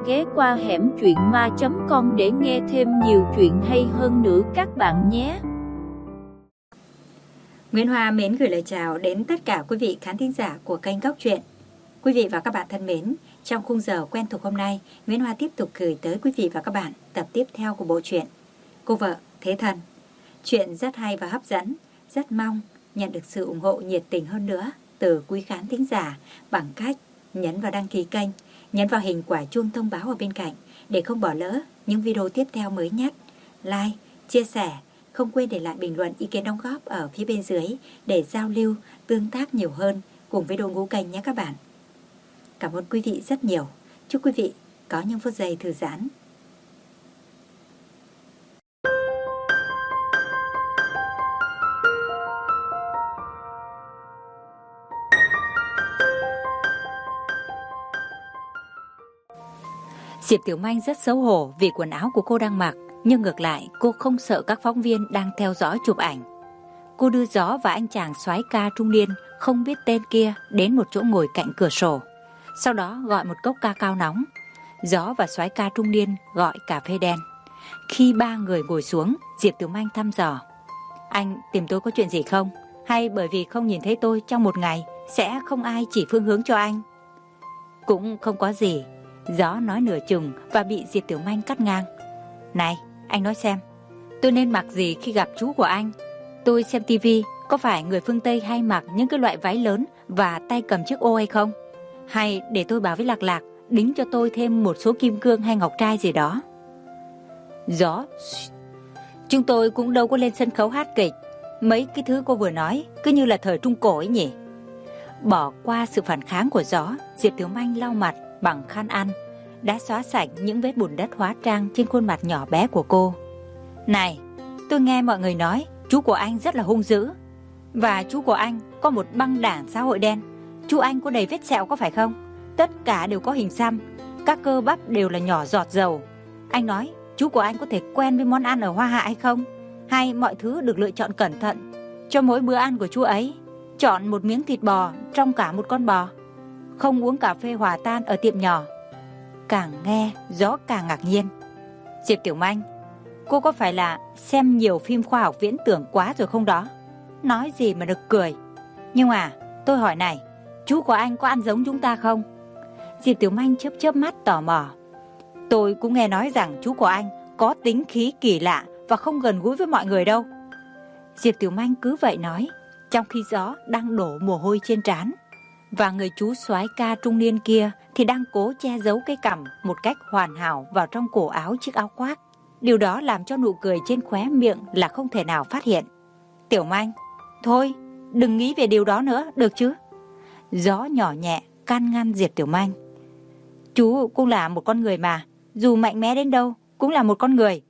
ghé qua hẻm truyện ma.com để nghe thêm nhiều chuyện hay hơn nữa các bạn nhé. Nguyễn Hoa mến gửi lời chào đến tất cả quý vị khán thính giả của kênh Góc Truyện. Quý vị và các bạn thân mến, trong khung giờ quen thuộc hôm nay, Nguyễn Hoa tiếp tục gửi tới quý vị và các bạn tập tiếp theo của bộ truyện Cô vợ thế thần. Chuyện rất hay và hấp dẫn, rất mong nhận được sự ủng hộ nhiệt tình hơn nữa từ quý khán thính giả bằng cách nhấn vào đăng ký kênh, nhấn vào hình quả chuông thông báo ở bên cạnh để không bỏ lỡ những video tiếp theo mới nhất. Like, chia sẻ, không quên để lại bình luận ý kiến đóng góp ở phía bên dưới để giao lưu, tương tác nhiều hơn cùng với đội ngũ kênh nhé các bạn. Cảm ơn quý vị rất nhiều. Chúc quý vị có những phút giây thư giãn. Diệp Tiểu Manh rất xấu hổ vì quần áo của cô đang mặc, nhưng ngược lại cô không sợ các phóng viên đang theo dõi chụp ảnh. Cô đưa Gió và anh chàng soái ca trung niên không biết tên kia đến một chỗ ngồi cạnh cửa sổ. Sau đó gọi một cốc ca cao nóng. Gió và soái ca trung niên gọi cà phê đen. Khi ba người ngồi xuống, Diệp Tiểu Manh thăm dò: "Anh tìm tôi có chuyện gì không? Hay bởi vì không nhìn thấy tôi trong một ngày sẽ không ai chỉ phương hướng cho anh?" "Cũng không có gì." Gió nói nửa chừng và bị Diệp Tiểu Manh cắt ngang. "Này, anh nói xem, tôi nên mặc gì khi gặp chú của anh? Tôi xem tivi, có phải người phương Tây hay mặc những cái loại váy lớn và tay cầm chiếc ô hay không? Hay để tôi bảo với Lạc Lạc đính cho tôi thêm một số kim cương hay ngọc trai gì đó?" Gió: "Chúng tôi cũng đâu có lên sân khấu hát kịch. Mấy cái thứ cô vừa nói cứ như là thời Trung Cổ ấy nhỉ." Bỏ qua sự phản kháng của Gió, Diệp Tiểu Manh lau mặt bằng khăn ăn, đã xóa sạch những vết bùn đất hóa trang trên khuôn mặt nhỏ bé của cô. "Này, tôi nghe mọi người nói chú của anh rất là hung dữ. Và chú của anh có một băng đảng xã hội đen. Chú anh có đầy vết sẹo có phải không? Tất cả đều có hình xăm, các cơ bắp đều là nhỏ giọt dầu. Anh nói chú của anh có thể quen với món ăn ở Hoa Hạ hay không? Hay mọi thứ được lựa chọn cẩn thận cho mỗi bữa ăn của chú ấy? Chọn một miếng thịt bò trong cả một con bò? Không uống cà phê hòa tan ở tiệm nhỏ?" Càng nghe, Gió càng ngạc nhiên. "Diệp Tiểu Manh, cô có phải là xem nhiều phim khoa học viễn tưởng quá rồi không đó? Nói gì mà nực cười. Nhưng mà tôi hỏi này, chú của anh có ăn giống chúng ta không?" Diệp Tiểu Manh chớp chớp mắt tò mò. "Tôi cũng nghe nói rằng chú của anh có tính khí kỳ lạ và không gần gũi với mọi người đâu." Diệp Tiểu Manh cứ vậy nói, trong khi Gió đang đổ mồ hôi trên trán. Và người chú soái ca trung niên kia thì đang cố che giấu cái cằm một cách hoàn hảo vào trong cổ áo chiếc áo khoác. Điều đó làm cho nụ cười trên khóe miệng là không thể nào phát hiện. "Tiểu Manh, thôi, đừng nghĩ về điều đó nữa, được chứ?" Gió nhỏ nhẹ can ngăn Diệp Tiểu Manh. "Chú cũng là một con người mà, dù mạnh mẽ đến đâu cũng là một con người."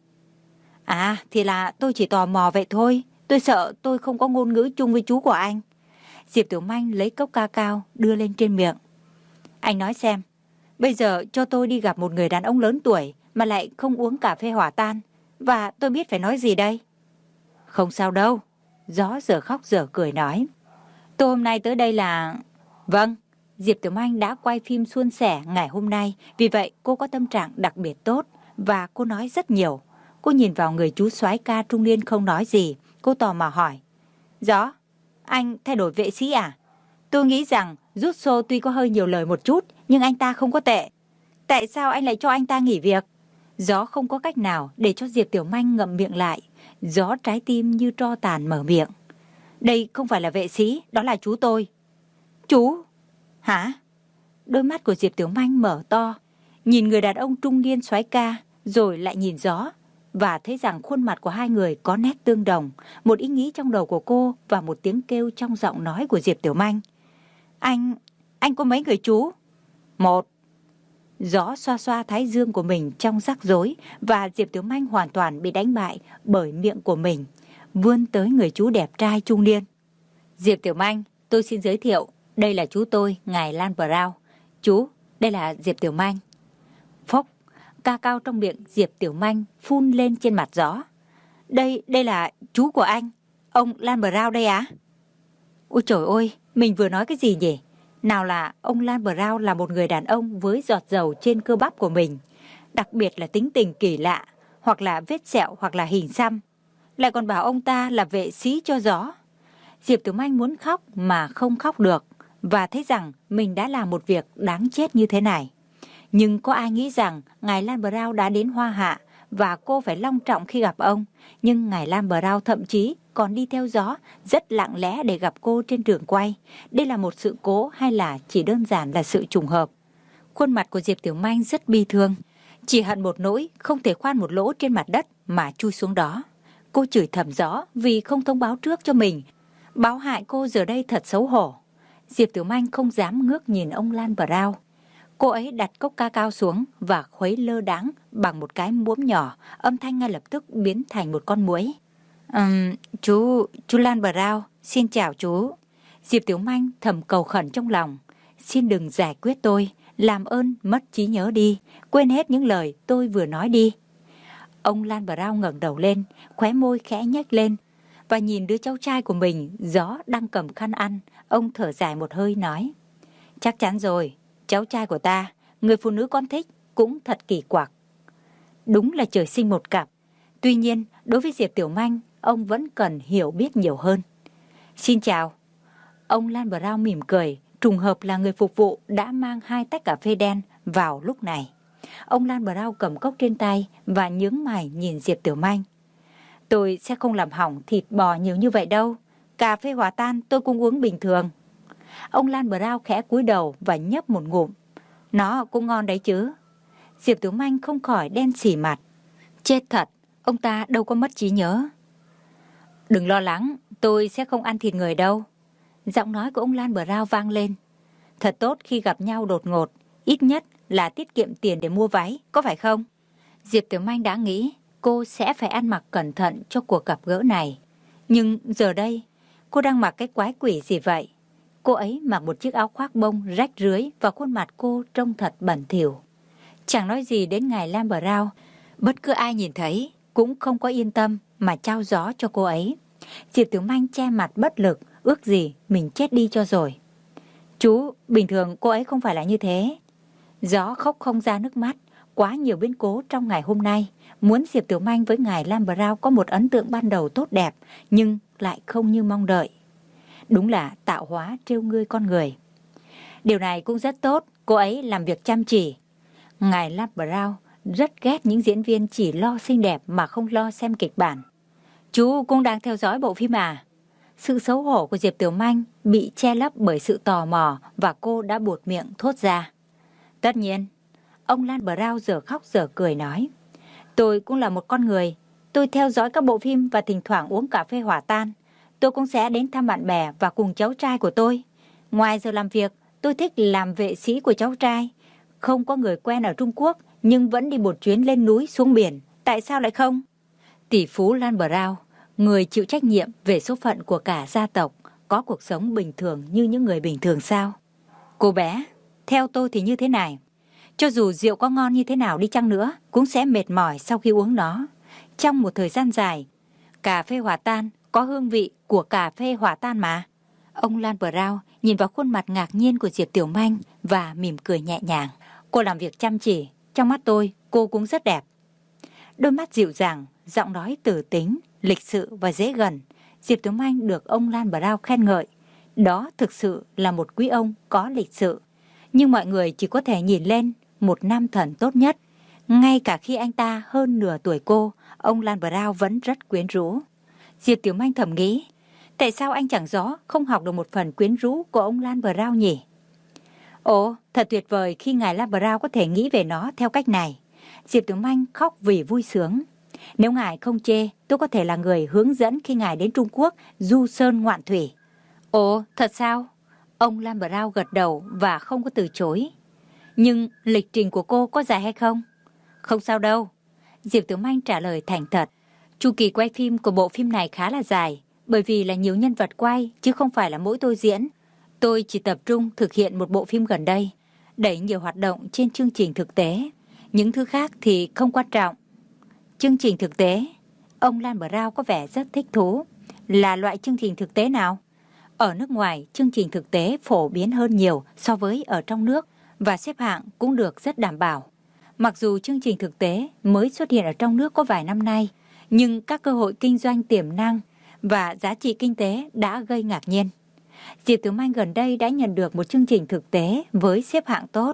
"À, thì là tôi chỉ tò mò vậy thôi, tôi sợ tôi không có ngôn ngữ chung với chú của anh." Diệp Tiểu Manh lấy cốc ca cao đưa lên trên miệng. "Anh nói xem, bây giờ cho tôi đi gặp một người đàn ông lớn tuổi mà lại không uống cà phê hỏa tan, và tôi biết phải nói gì đây?" "Không sao đâu." Gió giờ khóc giờ cười nói. "Tôi hôm nay tới đây là..." "Vâng." Diệp Tiểu Manh đã quay phim suôn sẻ ngày hôm nay, vì vậy cô có tâm trạng đặc biệt tốt và cô nói rất nhiều. Cô nhìn vào người chú soái ca trung niên không nói gì. Cô tò mò hỏi: "Gió, anh thay đổi vệ sĩ à? Tôi nghĩ rằng Russo tuy có hơi nhiều lời một chút, nhưng anh ta không có tệ. Tại sao anh lại cho anh ta nghỉ việc?" Gió không có cách nào để cho Diệp Tiểu Manh ngậm miệng lại. Gió trái tim như tro tàn mở miệng. "Đây không phải là vệ sĩ, đó là chú tôi." "Chú? Hả?" Đôi mắt của Diệp Tiểu Manh mở to, nhìn người đàn ông trung niên soái ca, rồi lại nhìn Gió, và thấy rằng khuôn mặt của hai người có nét tương đồng, một ý nghĩ trong đầu của cô và một tiếng kêu trong giọng nói của Diệp Tiểu Manh. Anh có mấy người chú?" "Một." Gió xoa xoa thái dương của mình trong rắc rối, và Diệp Tiểu Manh hoàn toàn bị đánh bại bởi miệng của mình, vươn tới người chú đẹp trai trung niên. "Diệp Tiểu Manh, tôi xin giới thiệu, đây là chú tôi, ngài Lan Brown. Chú, đây là Diệp Tiểu Manh." Phốc, ca cao trong miệng Diệp Tiểu Manh phun lên trên mặt Gió. Đây là chú của anh, ông Lan Brown đây á?" "Ôi trời ơi, mình vừa nói cái gì nhỉ? Nào là ông Lan Brown là một người đàn ông với giọt dầu trên cơ bắp của mình, đặc biệt là tính tình kỳ lạ, hoặc là vết sẹo hoặc là hình xăm. Lại còn bảo ông ta là vệ sĩ cho gió. Diệp Tiểu Manh muốn khóc mà không khóc được, và thấy rằng mình đã làm một việc đáng chết như thế này. Nhưng có ai nghĩ rằng ngài Lan Brown đã đến Hoa Hạ và cô phải long trọng khi gặp ông. Nhưng ngài Lan Brown thậm chí còn đi theo gió rất lặng lẽ để gặp cô trên trường quay. Đây là một sự cố hay là chỉ đơn giản là sự trùng hợp? Khuôn mặt của Diệp Tiểu Manh rất bi thương, chỉ hận một nỗi không thể khoan một lỗ trên mặt đất mà chui xuống đó. Cô chửi thầm gió vì không thông báo trước cho mình, báo hại cô giờ đây thật xấu hổ. Diệp Tiểu Manh không dám ngước nhìn ông Lan Brown. Cô ấy đặt cốc ca cao xuống và khuấy lơ đãng bằng một cái muỗng nhỏ, âm thanh ngay lập tức biến thành một con muỗi. Chú Lan Brown, xin chào chú. Diệp Tiểu Manh thầm cầu khẩn trong lòng. Xin đừng giải quyết tôi, làm ơn mất trí nhớ đi, quên hết những lời tôi vừa nói đi. Ông Lan Brown ngẩng đầu lên, khóe môi khẽ nhếch lên và nhìn đứa cháu trai của mình, Gió đang cầm khăn ăn. Ông thở dài một hơi nói, chắc chắn rồi, cháu trai của ta, người phụ nữ con thích cũng thật kỳ quặc. Đúng là trời sinh một cặp. Tuy nhiên, đối với Diệp Tiểu Manh, ông vẫn cần hiểu biết nhiều hơn. Xin chào. Ông Lan Brown mỉm cười, trùng hợp là người phục vụ đã mang 2 tách cà phê đen vào lúc này. Ông Lan Brown cầm cốc trên tay và nhướng mày nhìn Diệp Tiểu Manh. Tôi sẽ không làm hỏng thịt bò nhiều như vậy đâu. Cà phê hòa tan tôi cũng uống bình thường. Ông Lan Brown khẽ cúi đầu và nhấp một ngụm. Nó cũng ngon đấy chứ. Diệp Tiểu Manh không khỏi đen xỉ mặt. Chết thật, ông ta đâu có mất trí nhớ. Đừng lo lắng, tôi sẽ không ăn thịt người đâu. Giọng nói của ông Lan Brown vang lên. Thật tốt khi gặp nhau đột ngột, ít nhất là tiết kiệm tiền để mua váy, có phải không? Diệp Tiểu Manh đã nghĩ cô sẽ phải ăn mặc cẩn thận cho cuộc gặp gỡ này. Nhưng giờ đây, cô đang mặc cái quái quỷ gì vậy? Cô ấy mặc một chiếc áo khoác bông rách rưới và khuôn mặt cô trông thật bẩn thỉu. Chẳng nói gì đến ngài Lan Brown, bất cứ ai nhìn thấy cũng không có yên tâm mà trao gió cho cô ấy. Diệp Tiểu Manh che mặt bất lực, ước gì mình chết đi cho rồi. Chú, bình thường cô ấy không phải là như thế. Gió khóc không ra nước mắt, quá nhiều biến cố trong ngày hôm nay. Muốn Diệp Tiểu Manh với ngài Lan Brown có một ấn tượng ban đầu tốt đẹp, nhưng lại không như mong đợi. Đúng là tạo hóa trêu ngươi con người. Điều này cũng rất tốt, cô ấy làm việc chăm chỉ. Ngài Lan Brown rất ghét những diễn viên chỉ lo xinh đẹp mà không lo xem kịch bản. Chú cũng đang theo dõi bộ phim à? Sự xấu hổ của Diệp Tiểu Manh bị che lấp bởi sự tò mò và cô đã buột miệng thốt ra. Tất nhiên. Ông Lan Brown giờ khóc giờ cười nói. Tôi cũng là một con người. Tôi theo dõi các bộ phim và thỉnh thoảng uống cà phê hòa tan. Tôi cũng sẽ đến thăm bạn bè và cùng cháu trai của tôi. Ngoài giờ làm việc, tôi thích làm vệ sĩ của cháu trai. Không có người quen ở Trung Quốc, nhưng vẫn đi một chuyến lên núi xuống biển. Tại sao lại không? Tỷ phú Lan Brown, người chịu trách nhiệm về số phận của cả gia tộc, có cuộc sống bình thường như những người bình thường sao? Cô bé, theo tôi thì như thế này. Cho dù rượu có ngon như thế nào đi chăng nữa, cũng sẽ mệt mỏi sau khi uống nó. Trong một thời gian dài, cà phê hòa tan có hương vị của cà phê hòa tan mà. Ông Lan Brown nhìn vào khuôn mặt ngạc nhiên của Diệp Tiểu Manh và mỉm cười nhẹ nhàng. Cô làm việc chăm chỉ, trong mắt tôi cô cũng rất đẹp. Đôi mắt dịu dàng, giọng nói tử tính, lịch sự và dễ gần. Diệp Tiểu Manh được ông Lan Brown khen ngợi. Đó thực sự là một quý ông có lịch sự. Nhưng mọi người chỉ có thể nhìn lên một nam thần tốt nhất. Ngay cả khi anh ta hơn nửa tuổi cô, ông Lan Brown vẫn rất quyến rũ. Diệp Tiểu Manh thầm nghĩ, tại sao anh chẳng Gió không học được một phần quyến rũ của ông Lan Brown nhỉ? Ồ, thật tuyệt vời khi ngài Lan Brown có thể nghĩ về nó theo cách này. Diệp Tiểu Manh khóc vì vui sướng. Nếu ngài không chê, tôi có thể là người hướng dẫn khi ngài đến Trung Quốc du sơn ngoạn thủy. Ồ, thật sao? Ông Lan Brown gật đầu và không có từ chối. Nhưng lịch trình của cô có dài hay không? Không sao đâu. Diệp Tiểu Manh trả lời thành thật. Chu kỳ quay phim của bộ phim này khá là dài, bởi vì là nhiều nhân vật quay, chứ không phải là mỗi tôi diễn. Tôi chỉ tập trung thực hiện một bộ phim gần đây, đẩy nhiều hoạt động trên chương trình thực tế. Những thứ khác thì không quan trọng. Chương trình thực tế? Ông Lan Brown có vẻ rất thích thú. Là loại chương trình thực tế nào? Ở nước ngoài, chương trình thực tế phổ biến hơn nhiều so với ở trong nước và xếp hạng cũng được rất đảm bảo. Mặc dù chương trình thực tế mới xuất hiện ở trong nước có vài năm nay, nhưng các cơ hội kinh doanh tiềm năng và giá trị kinh tế đã gây ngạc nhiên. Diệp Tiểu Manh gần đây đã nhận được một chương trình thực tế với xếp hạng tốt.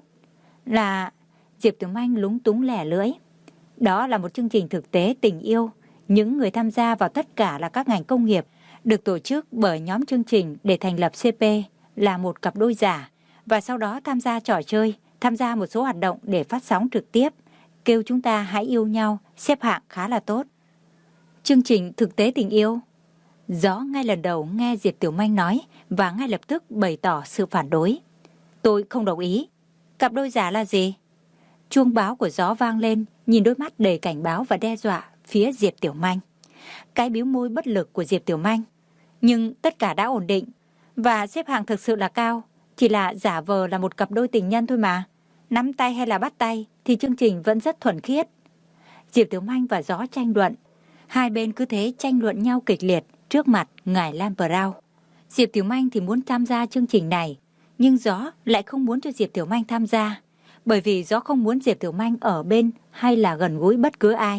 Diệp Tiểu Manh lúng túng lẻ lưỡi. Đó là một chương trình thực tế tình yêu. Những người tham gia vào tất cả là các ngành công nghiệp, được tổ chức bởi nhóm chương trình để thành lập CP là một cặp đôi giả, và sau đó tham gia trò chơi, tham gia một số hoạt động để phát sóng trực tiếp, kêu chúng ta hãy yêu nhau, xếp hạng khá là tốt. Chương trình thực tế tình yêu. Gió ngay lần đầu nghe Diệp Tiểu Manh nói và ngay lập tức bày tỏ sự phản đối. Tôi không đồng ý. Cặp đôi giả là gì? Chuông báo của Gió vang lên, nhìn đôi mắt đầy cảnh báo và đe dọa phía Diệp Tiểu Manh. Cái bĩu môi bất lực của Diệp Tiểu Manh. Nhưng tất cả đã ổn định và xếp hạng thực sự là cao, chỉ là giả vờ là một cặp đôi tình nhân thôi mà. Nắm tay hay là bắt tay thì chương trình vẫn rất thuần khiết. Diệp Tiểu Manh và Gió tranh luận. Hai bên cứ thế tranh luận nhau kịch liệt trước mặt ngài Lan Brown. Diệp Tiểu Manh thì muốn tham gia chương trình này, nhưng Gió lại không muốn cho Diệp Tiểu Manh tham gia, bởi vì Gió không muốn Diệp Tiểu Manh ở bên hay là gần gũi bất cứ ai.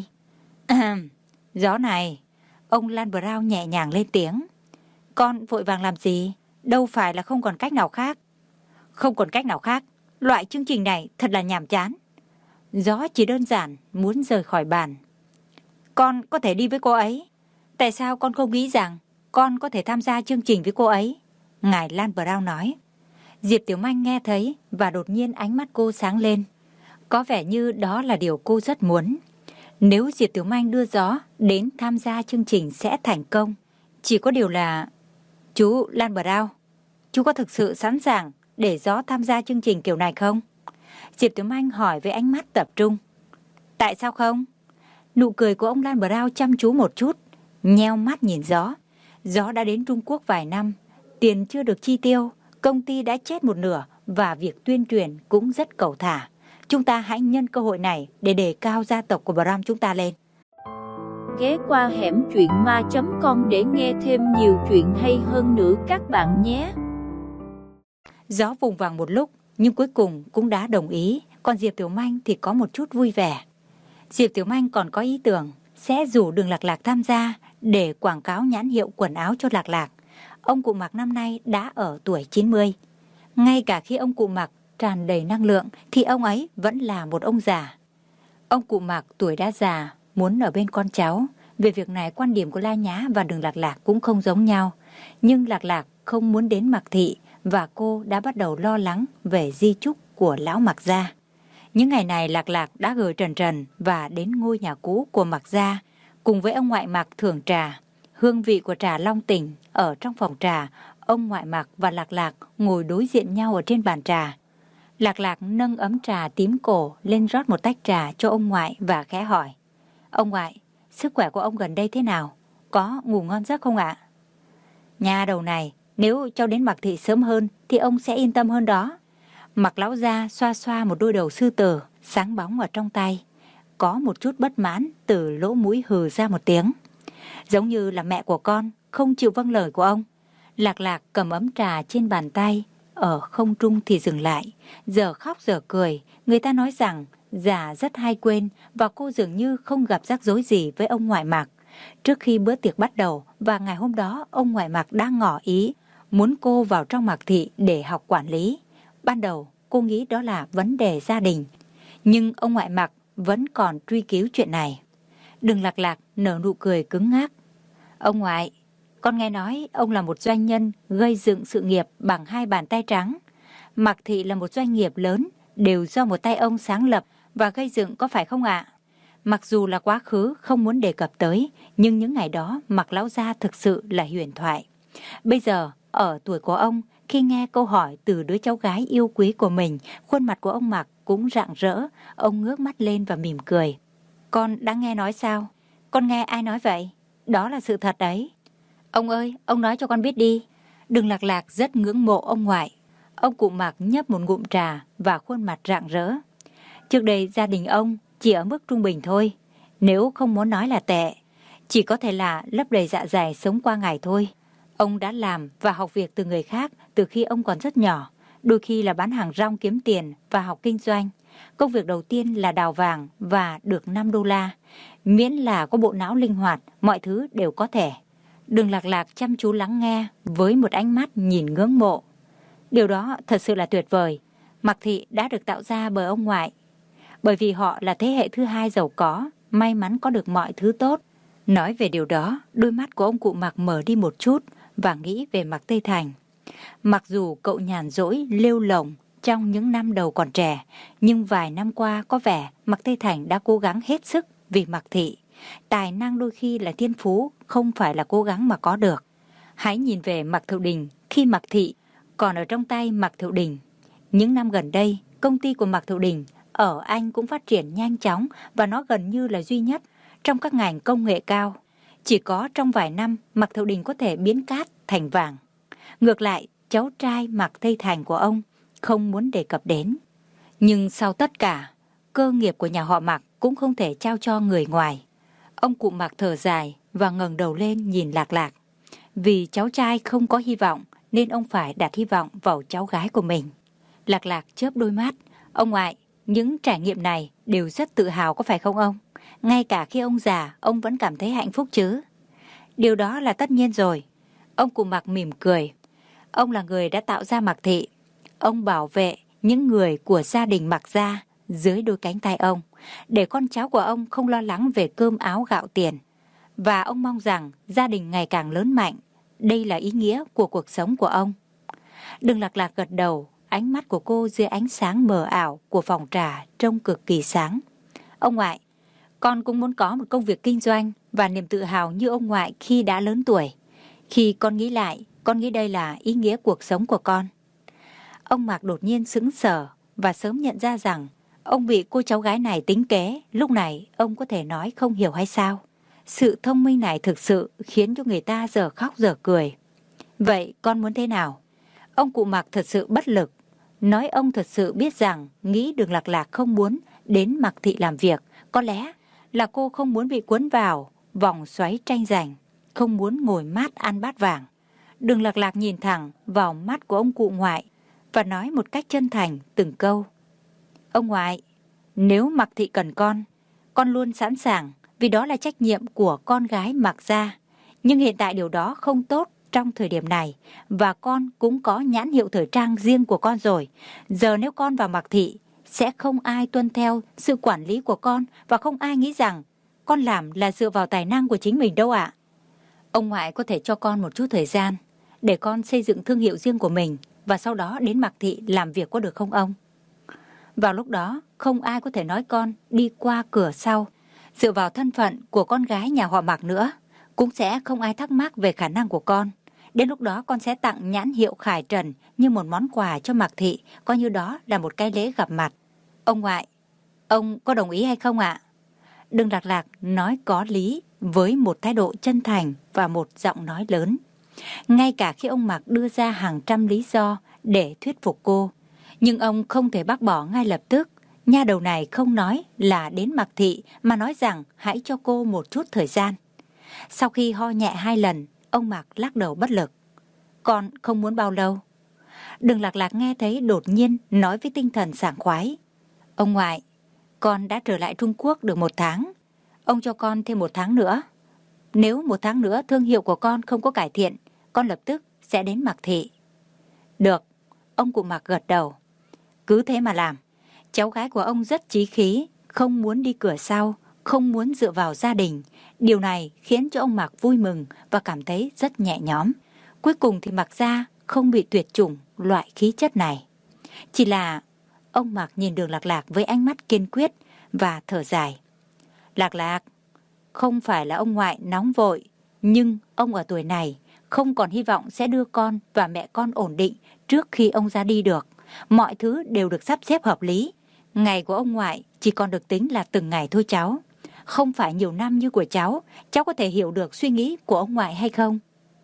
Gió này, ông Lan Brown nhẹ nhàng lên tiếng. Con vội vàng làm gì? Đâu phải là không còn cách nào khác. Không còn cách nào khác, loại chương trình này thật là nhàm chán. Gió chỉ đơn giản muốn rời khỏi bàn. Con có thể đi với cô ấy. Tại sao con không nghĩ rằng con có thể tham gia chương trình với cô ấy? Ngài Lan Brown nói. Diệp Tiểu Manh nghe thấy và đột nhiên ánh mắt cô sáng lên. Có vẻ như đó là điều cô rất muốn. Nếu Diệp Tiểu Manh đưa Gió đến tham gia chương trình sẽ thành công. Chỉ có điều là... Chú Lan Brown, chú có thực sự sẵn sàng để Gió tham gia chương trình kiểu này không? Diệp Tiểu Manh hỏi với ánh mắt tập trung. Tại sao không? Nụ cười của ông Lan Brown chăm chú một chút, nheo mắt nhìn Gió. Gió đã đến Trung Quốc vài năm, tiền chưa được chi tiêu, công ty đã chết một nửa và việc tuyên truyền cũng rất cầu thả. Chúng ta hãy nhân cơ hội này để đề cao gia tộc của Bram chúng ta lên. Ghé qua hẻm truyện ma.com để nghe thêm nhiều chuyện hay hơn nữa các bạn nhé. Gió vùng vằng một lúc nhưng cuối cùng cũng đã đồng ý, còn Diệp Tiểu Manh thì có một chút vui vẻ. Diệp Tiểu Manh còn có ý tưởng sẽ rủ Đường Lạc Lạc tham gia để quảng cáo nhãn hiệu quần áo cho Lạc Lạc. Ông cụ Mạc năm nay đã ở tuổi 90. Ngay cả khi ông cụ Mạc tràn đầy năng lượng thì ông ấy vẫn là một ông già. Ông cụ Mạc tuổi đã già, muốn ở bên con cháu. Về việc này quan điểm của La Nhã và Đường Lạc Lạc cũng không giống nhau. Nhưng Lạc Lạc không muốn đến Mạc Thị và cô đã bắt đầu lo lắng về di chúc của lão Mạc gia. Những ngày này Lạc Lạc đã gửi Trần Trần và đến ngôi nhà cũ của Mạc gia cùng với ông ngoại Mạc thưởng trà. Hương vị của trà long tỉnh ở trong phòng trà, ông ngoại Mạc và Lạc Lạc ngồi đối diện nhau ở trên bàn trà. Lạc Lạc nâng ấm trà tím cổ lên rót một tách trà cho ông ngoại và khẽ hỏi. Ông ngoại, sức khỏe của ông gần đây thế nào? Có ngủ ngon giấc không ạ? Nhà đầu này, nếu cháu đến Mạc Thị sớm hơn thì ông sẽ yên tâm hơn đó. Mạc lão gia xoa xoa một đôi đầu sư tử sáng bóng ở trong tay. Có một chút bất mãn từ lỗ mũi hừ ra một tiếng. Giống như là mẹ của con không chịu vâng lời của ông. Lạc Lạc cầm ấm trà trên bàn tay, ở không trung thì dừng lại, giờ khóc giờ cười. Người ta nói rằng già rất hay quên và cô dường như không gặp rắc rối gì với ông ngoại Mạc. Trước khi bữa tiệc bắt đầu và ngày hôm đó ông ngoại Mạc đã ngỏ ý muốn cô vào trong Mạc Thị để học quản lý. Ban đầu cô nghĩ đó là vấn đề gia đình, nhưng ông ngoại Mạc vẫn còn truy cứu chuyện này. Đường Lạc Lạc nở nụ cười cứng ngắc. Ông ngoại, con nghe nói ông là một doanh nhân gây dựng sự nghiệp bằng hai bàn tay trắng. Mạc Thị là một doanh nghiệp lớn, đều do một tay ông sáng lập và gây dựng, có phải không ạ? Mặc dù là quá khứ không muốn đề cập tới, nhưng những ngày đó Mạc lão gia thực sự là huyền thoại. Bây giờ, ở tuổi của ông, khi nghe câu hỏi từ đứa cháu gái yêu quý của mình, khuôn mặt của ông Mạc cũng rạng rỡ. Ông ngước mắt lên và mỉm cười. Con đã nghe nói sao? Con nghe ai nói vậy? Đó là sự thật đấy. Ông ơi, ông nói cho con biết đi. Đường Lạc Lạc rất ngưỡng mộ ông ngoại. Ông cụ Mạc nhấp một ngụm trà và khuôn mặt rạng rỡ. Trước đây gia đình ông chỉ ở mức trung bình thôi. Nếu không muốn nói là tệ, chỉ có thể là lấp đầy dạ dày sống qua ngày thôi. Ông đã làm và học việc từ người khác từ khi ông còn rất nhỏ. Đôi khi là bán hàng rong kiếm tiền và học kinh doanh. Công việc đầu tiên là đào vàng và được $5. Miễn là có bộ não linh hoạt, mọi thứ đều có thể. Đường Lạc Lạc chăm chú lắng nghe với một ánh mắt nhìn ngưỡng mộ. Điều đó thật sự là tuyệt vời. Mạc Thị đã được tạo ra bởi ông ngoại. Bởi vì họ là thế hệ thứ hai giàu có, may mắn có được mọi thứ tốt. Nói về điều đó, đôi mắt của ông cụ Mạc mở đi một chút và nghĩ về Mạc Tây Thành. Mặc dù cậu nhàn rỗi, lêu lổng trong những năm đầu còn trẻ, nhưng vài năm qua có vẻ Mạc Tây Thành đã cố gắng hết sức vì Mạc Thị. Tài năng đôi khi là thiên phú, không phải là cố gắng mà có được. Hãy nhìn về Mạc Thiệu Đình khi Mạc Thị còn ở trong tay Mạc Thiệu Đình. Những năm gần đây, công ty của Mạc Thiệu Đình ở Anh cũng phát triển nhanh chóng và nó gần như là duy nhất trong các ngành công nghệ cao. Chỉ có trong vài năm Mạc Thiệu Đình có thể biến cát thành vàng. Ngược lại, cháu trai Mạc Tây Thành của ông không muốn đề cập đến. Nhưng sau tất cả, cơ nghiệp của nhà họ Mạc cũng không thể trao cho người ngoài. Ông cụ Mạc thở dài và ngẩng đầu lên nhìn Lạc Lạc. Vì cháu trai không có hy vọng nên ông phải đặt hy vọng vào cháu gái của mình. Lạc Lạc chớp đôi mắt. Ông ngoại, những trải nghiệm này đều rất tự hào có phải không ông? Ngay cả khi ông già, ông vẫn cảm thấy hạnh phúc chứ? Điều đó là tất nhiên rồi. Ông cụ Mạc mỉm cười. Ông là người đã tạo ra Mạc Thị. Ông bảo vệ những người của gia đình Mạc gia dưới đôi cánh tay ông, để con cháu của ông không lo lắng về cơm áo gạo tiền. Và ông mong rằng gia đình ngày càng lớn mạnh. Đây là ý nghĩa của cuộc sống của ông. Đường Lạc Lạc gật đầu, ánh mắt của cô dưới ánh sáng mờ ảo của phòng trà trông cực kỳ sáng. Ông ngoại, con cũng muốn có một công việc kinh doanh và niềm tự hào như ông ngoại khi đã lớn tuổi. Khi con nghĩ lại, con nghĩ đây là ý nghĩa cuộc sống của con. Ông Mạc đột nhiên sững sờ và sớm nhận ra rằng ông bị cô cháu gái này tính kế. Lúc này ông có thể nói không hiểu hay sao. Sự thông minh này thực sự khiến cho người ta giờ khóc giờ cười. Vậy con muốn thế nào? Ông cụ Mạc thật sự bất lực. Nói ông thật sự biết rằng nghĩ Đường Lạc Lạc không muốn đến Mạc Thị làm việc. Có lẽ là cô không muốn bị cuốn vào vòng xoáy tranh giành, không muốn ngồi mát ăn bát vàng. Đường Lạc Lạc nhìn thẳng vào mắt của ông cụ ngoại và nói một cách chân thành từng câu. Ông ngoại, nếu Mạc Thị cần con luôn sẵn sàng, vì đó là trách nhiệm của con gái Mạc gia. Nhưng hiện tại điều đó không tốt trong thời điểm này, và con cũng có nhãn hiệu thời trang riêng của con rồi. Giờ nếu con vào Mạc Thị, sẽ không ai tuân theo sự quản lý của con và không ai nghĩ rằng con làm là dựa vào tài năng của chính mình đâu ạ. Ông ngoại có thể cho con một chút thời gian để con xây dựng thương hiệu riêng của mình và sau đó đến Mạc Thị làm việc có được không ông? Vào lúc đó, không ai có thể nói con đi qua cửa sau. Dựa vào thân phận của con gái nhà họ Mạc nữa, cũng sẽ không ai thắc mắc về khả năng của con. Đến lúc đó con sẽ tặng nhãn hiệu Khải Trần như một món quà cho Mạc Thị, coi như đó là một cái lễ gặp mặt. Ông ngoại, ông có đồng ý hay không ạ? Đường Lạc Lạc nói có lý với một thái độ chân thành và một giọng nói lớn. Ngay cả khi ông Mạc đưa ra hàng trăm lý do để thuyết phục cô, nhưng ông không thể bác bỏ ngay lập tức. Nha đầu này không nói là đến Mạc Thị mà nói rằng hãy cho cô một chút thời gian. Sau khi ho nhẹ 2 lần, ông Mạc lắc đầu bất lực. Con không muốn bao lâu? Đường Lạc Lạc nghe thấy đột nhiên nói với tinh thần sảng khoái. Ông ngoại, con đã trở lại Trung Quốc được 1 tháng. Ông cho con thêm 1 tháng nữa. Nếu 1 tháng nữa thương hiệu của con không có cải thiện, con lập tức sẽ đến Mạc Thị. Được, ông cụ Mạc gật đầu. Cứ thế mà làm. Cháu gái của ông rất chí khí, không muốn đi cửa sau, không muốn dựa vào gia đình. Điều này khiến cho ông Mạc vui mừng và cảm thấy rất nhẹ nhõm. Cuối cùng thì Mạc gia không bị tuyệt chủng loại khí chất này. Chỉ là ông Mạc nhìn Đường Lạc Lạc với ánh mắt kiên quyết và thở dài. Lạc Lạc, không phải là ông ngoại nóng vội, nhưng ông ở tuổi này không còn hy vọng sẽ đưa con và mẹ con ổn định trước khi ông ra đi được. Mọi thứ đều được sắp xếp hợp lý. Ngày của ông ngoại chỉ còn được tính là từng ngày thôi cháu. Không phải nhiều năm như của cháu có thể hiểu được suy nghĩ của ông ngoại hay không?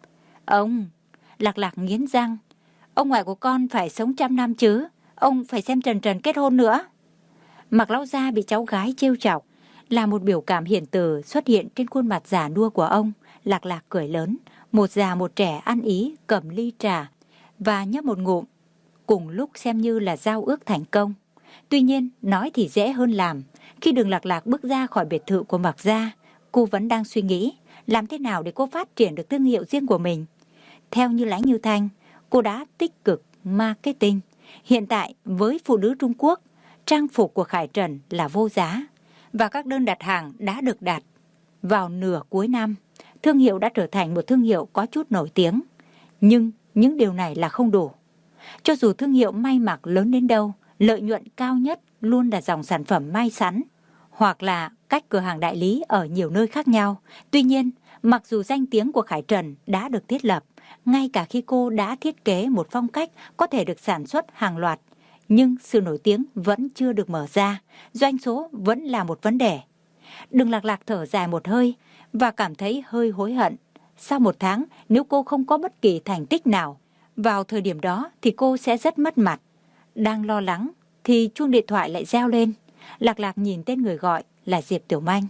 Ông, Lạc Lạc nghiến răng. Ông ngoại của con phải sống 100 năm chứ. Ông phải xem Trần Trần kết hôn nữa. Mạc lão gia bị cháu gái trêu chọc, là một biểu cảm hiền từ xuất hiện trên khuôn mặt già nua của ông. Lạc Lạc cười lớn, một già một trẻ ăn ý cầm ly trà và nhấp một ngụm, cùng lúc xem như là giao ước thành công. Tuy nhiên, nói thì dễ hơn làm. Khi Đường Lạc Lạc bước ra khỏi biệt thự của Mạc Gia, cô vẫn đang suy nghĩ làm thế nào để cô phát triển được thương hiệu riêng của mình. Theo như Lãnh Như Thanh, cô đã tích cực marketing. Hiện tại với phụ nữ Trung Quốc, trang phục của Khải Trần là vô giá và các đơn đặt hàng đã được đặt. Vào nửa cuối năm, thương hiệu đã trở thành một thương hiệu có chút nổi tiếng. Nhưng những điều này là không đủ. Cho dù thương hiệu may mặc lớn đến đâu, lợi nhuận cao nhất luôn là dòng sản phẩm may sẵn hoặc là cách cửa hàng đại lý ở nhiều nơi khác nhau. Tuy nhiên, mặc dù danh tiếng của Khải Trần đã được thiết lập, ngay cả khi cô đã thiết kế một phong cách có thể được sản xuất hàng loạt, nhưng sự nổi tiếng vẫn chưa được mở ra, doanh số vẫn là một vấn đề. Đường Lạc Lạc thở dài một hơi và cảm thấy hơi hối hận. Sau 1 tháng, nếu cô không có bất kỳ thành tích nào, vào thời điểm đó thì cô sẽ rất mất mặt. Đang lo lắng thì chuông điện thoại lại reo lên. Lạc Lạc nhìn tên người gọi là Diệp Tiểu Manh.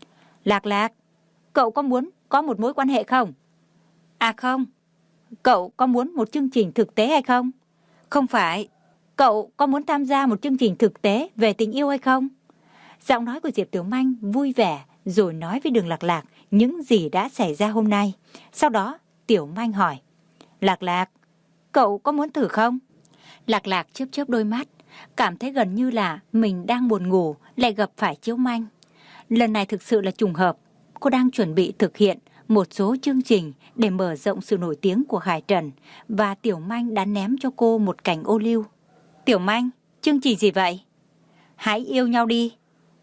Lạc Lạc, cậu có muốn có một mối quan hệ không? À không. Cậu có muốn một chương trình thực tế hay không? Không phải. Cậu có muốn tham gia một chương trình thực tế về tình yêu hay không? Giọng nói của Diệp Tiểu Manh vui vẻ rồi nói với Đường Lạc Lạc những gì đã xảy ra hôm nay. Sau đó Tiểu Manh hỏi, Lạc Lạc, cậu có muốn thử không? Lạc Lạc chớp chớp đôi mắt, cảm thấy gần như là mình đang buồn ngủ lại gặp phải Chiếu Manh. Lần này thực sự là trùng hợp. Cô đang chuẩn bị thực hiện một số chương trình để mở rộng sự nổi tiếng của Khải Trần và Tiểu Manh đã ném cho cô một cành ô liu. Tiểu Manh, chương trình gì vậy? Hãy yêu nhau đi.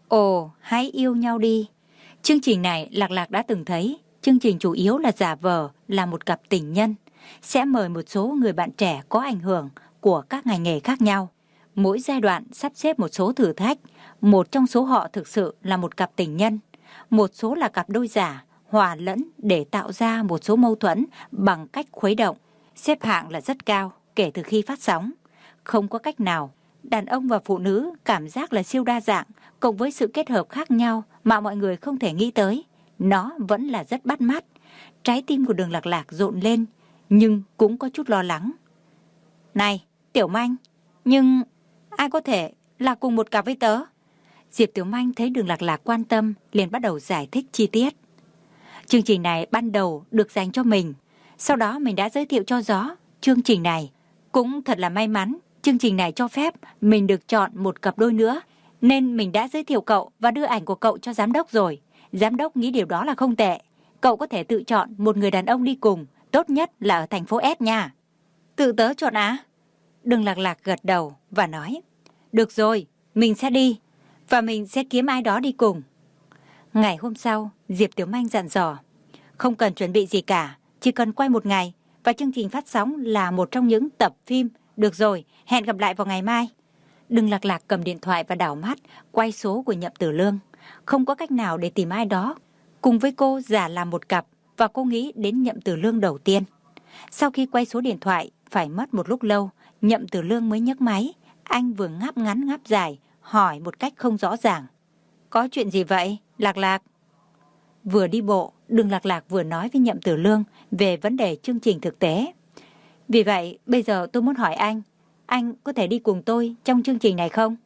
Ồ, hãy yêu nhau đi. Chương trình này Lạc Lạc đã từng thấy. Chương trình chủ yếu là giả vờ là một cặp tình nhân, sẽ mời một số người bạn trẻ có ảnh hưởng của các ngành nghề khác nhau. Mỗi giai đoạn sắp xếp một số thử thách. Một trong số họ thực sự là một cặp tình nhân, một số là cặp đôi giả, hòa lẫn để tạo ra một số mâu thuẫn bằng cách khuấy động. Xếp hạng là rất cao kể từ khi phát sóng. Không có cách nào, đàn ông và phụ nữ cảm giác là siêu đa dạng, cộng với sự kết hợp khác nhau mà mọi người không thể nghĩ tới. Nó vẫn là rất bắt mắt. Trái tim của Đường Lạc Lạc rộn lên, nhưng cũng có chút lo lắng. Này, Tiểu Manh, nhưng ai có thể là cùng một cặp với tớ? Diệp Tiểu Manh thấy Đường Lạc Lạc quan tâm, liền bắt đầu giải thích chi tiết. Chương trình này ban đầu được dành cho mình, sau đó mình đã giới thiệu cho Gió chương trình này. Cũng thật là may mắn, chương trình này cho phép mình được chọn một cặp đôi nữa, nên mình đã giới thiệu cậu và đưa ảnh của cậu cho giám đốc rồi. Giám đốc nghĩ điều đó là không tệ. Cậu có thể tự chọn một người đàn ông đi cùng, tốt nhất là ở thành phố S nha. Tự tớ chọn á? Đường Lạc Lạc gật đầu và nói, được rồi, mình sẽ đi, và mình sẽ kiếm ai đó đi cùng. Ngày hôm sau, Diệp Tiểu Manh dặn dò, không cần chuẩn bị gì cả, chỉ cần quay 1 ngày, và chương trình phát sóng là một trong những tập phim. Được rồi, hẹn gặp lại vào ngày mai. Đường Lạc Lạc cầm điện thoại và đảo mắt, quay số của Nhậm Tử Lương. Không có cách nào để tìm ai đó cùng với cô giả làm một cặp, và cô nghĩ đến Nhậm Tử Lương đầu tiên. Sau khi quay số điện thoại, phải mất một lúc lâu, Nhậm Tử Lương mới nhấc máy. Anh vừa ngáp ngắn ngáp dài, hỏi một cách không rõ ràng. Có chuyện gì vậy, Lạc Lạc? Vừa đi bộ, Đường Lạc Lạc vừa nói với Nhậm Tử Lương về vấn đề chương trình thực tế. Vì vậy, bây giờ tôi muốn hỏi anh có thể đi cùng tôi trong chương trình này không?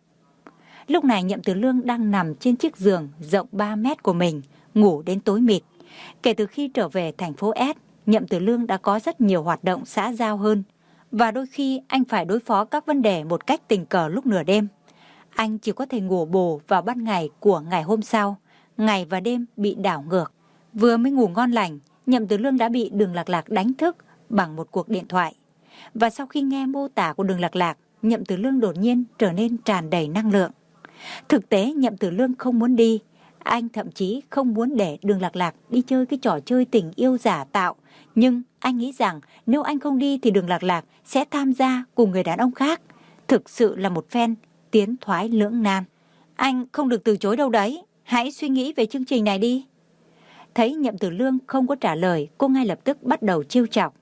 Lúc này Nhậm Tử Lương đang nằm trên chiếc giường rộng 3 mét của mình, ngủ đến tối mịt. Kể từ khi trở về thành phố S, Nhậm Tử Lương đã có rất nhiều hoạt động xã giao hơn, và đôi khi anh phải đối phó các vấn đề một cách tình cờ lúc nửa đêm. Anh chỉ có thể ngủ bù vào ban ngày của ngày hôm sau, ngày và đêm bị đảo ngược. Vừa mới ngủ ngon lành, Nhậm Tử Lương đã bị Đường Lạc Lạc đánh thức bằng một cuộc điện thoại. Và sau khi nghe mô tả của Đường Lạc Lạc, Nhậm Tử Lương đột nhiên trở nên tràn đầy năng lượng. Thực tế Nhậm Tử Lương không muốn đi. Anh thậm chí không muốn để Đường Lạc Lạc đi chơi cái trò chơi tình yêu giả tạo. Nhưng anh nghĩ rằng nếu anh không đi thì Đường Lạc Lạc sẽ tham gia cùng người đàn ông khác. Thực sự là một phen tiến thoái lưỡng nan. Anh không được từ chối đâu đấy. Hãy suy nghĩ về chương trình này đi. Thấy Nhậm Tử Lương không có trả lời, cô ngay lập tức bắt đầu trêu chọc.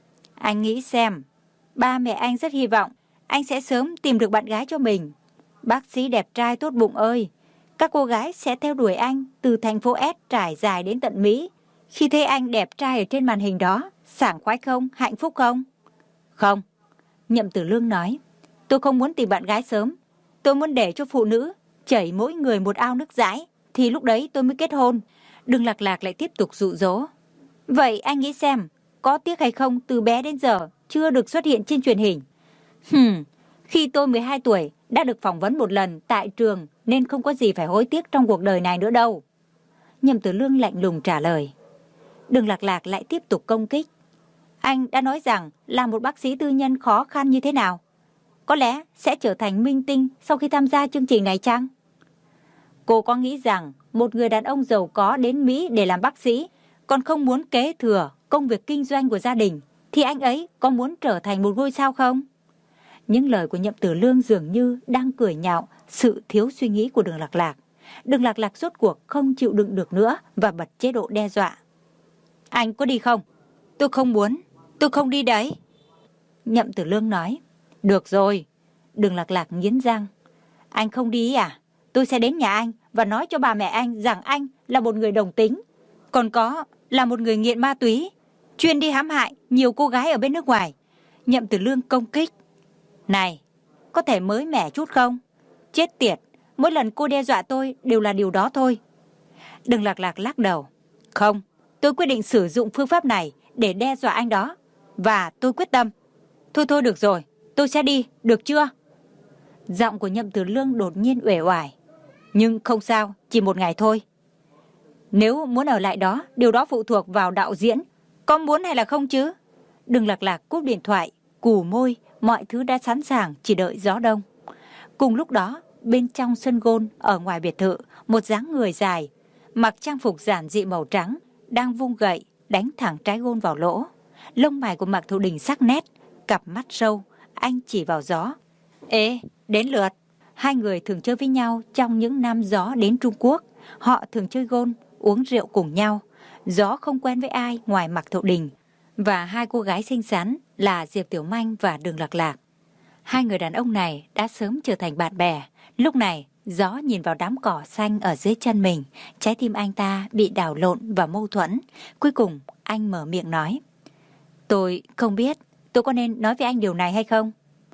Anh nghĩ xem, ba mẹ anh rất hy vọng anh sẽ sớm tìm được bạn gái cho mình. Bác sĩ đẹp trai tốt bụng ơi, các cô gái sẽ theo đuổi anh từ thành phố S trải dài đến tận Mỹ. Khi thấy anh đẹp trai ở trên màn hình đó, sảng khoái không, hạnh phúc không? Không, Nhậm Tử Lương nói, tôi không muốn tìm bạn gái sớm. Tôi muốn để cho phụ nữ chảy mỗi người một ao nước dãi, thì lúc đấy tôi mới kết hôn. Đường Lạc Lạc lại tiếp tục dụ dỗ. Vậy anh nghĩ xem, có tiếc hay không từ bé đến giờ chưa được xuất hiện trên truyền hình? Khi tôi 12 tuổi đã được phỏng vấn một lần tại trường, nên không có gì phải hối tiếc trong cuộc đời này nữa đâu. Nhậm Tử Lương lạnh lùng trả lời. Đường Lạc Lạc lại tiếp tục công kích. Anh đã nói rằng là một bác sĩ tư nhân khó khăn như thế nào? Có lẽ sẽ trở thành minh tinh sau khi tham gia chương trình này chăng? Cô có nghĩ rằng một người đàn ông giàu có đến Mỹ để làm bác sĩ, còn không muốn kế thừa công việc kinh doanh của gia đình, thì anh ấy có muốn trở thành một ngôi sao không? Những lời của Nhậm Tử Lương dường như đang cười nhạo sự thiếu suy nghĩ của Đường Lạc Lạc. Đường Lạc Lạc rốt cuộc không chịu đựng được nữa và bật chế độ đe dọa. Anh có đi không? Tôi không muốn, tôi không đi đấy. Nhậm Tử Lương nói. Được rồi. Đường Lạc Lạc nghiến răng. Anh không đi à? Tôi sẽ đến nhà anh và nói cho bà mẹ anh rằng anh là một người đồng tính, còn có là một người nghiện ma túy, chuyên đi hãm hại nhiều cô gái ở bên nước ngoài. Nhậm Tử Lương công kích. Này, có thể mới mẻ chút không? Chết tiệt, mỗi lần cô đe dọa tôi đều là điều đó thôi. Đường Lạc Lạc lắc đầu. Không, tôi quyết định sử dụng phương pháp này để đe dọa anh đó. Và tôi quyết tâm. Thôi được rồi, tôi sẽ đi, được chưa? Giọng của Nhậm Tử Lương đột nhiên uể oải. Nhưng không sao, chỉ một ngày thôi. Nếu muốn ở lại đó, điều đó phụ thuộc vào đạo diễn. Có muốn hay là không chứ? Đường Lạc Lạc cúp điện thoại, cù môi, mọi thứ đã sẵn sàng, chỉ đợi gió đông. Cùng lúc đó, bên trong sân gôn ở ngoài biệt thự, một dáng người dài, mặc trang phục giản dị màu trắng, đang vung gậy, đánh thẳng trái gôn vào lỗ. Lông mày của Mạc Thụ Đình sắc nét, cặp mắt sâu, anh chỉ vào gió. Ê, đến lượt. Hai người thường chơi với nhau trong những năm gió đến Trung Quốc. Họ thường chơi gôn, uống rượu cùng nhau. Gió không quen với ai ngoài Mạc Thụ Đình và hai cô gái xinh xắn là Diệp Tiểu Manh và Đường Lạc Lạc. Hai người đàn ông này đã sớm trở thành bạn bè. Lúc này, gió nhìn vào đám cỏ xanh ở dưới chân mình, trái tim anh ta bị đảo lộn và mâu thuẫn. Cuối cùng, anh mở miệng nói. Tôi không biết, tôi có nên nói với anh điều này hay không?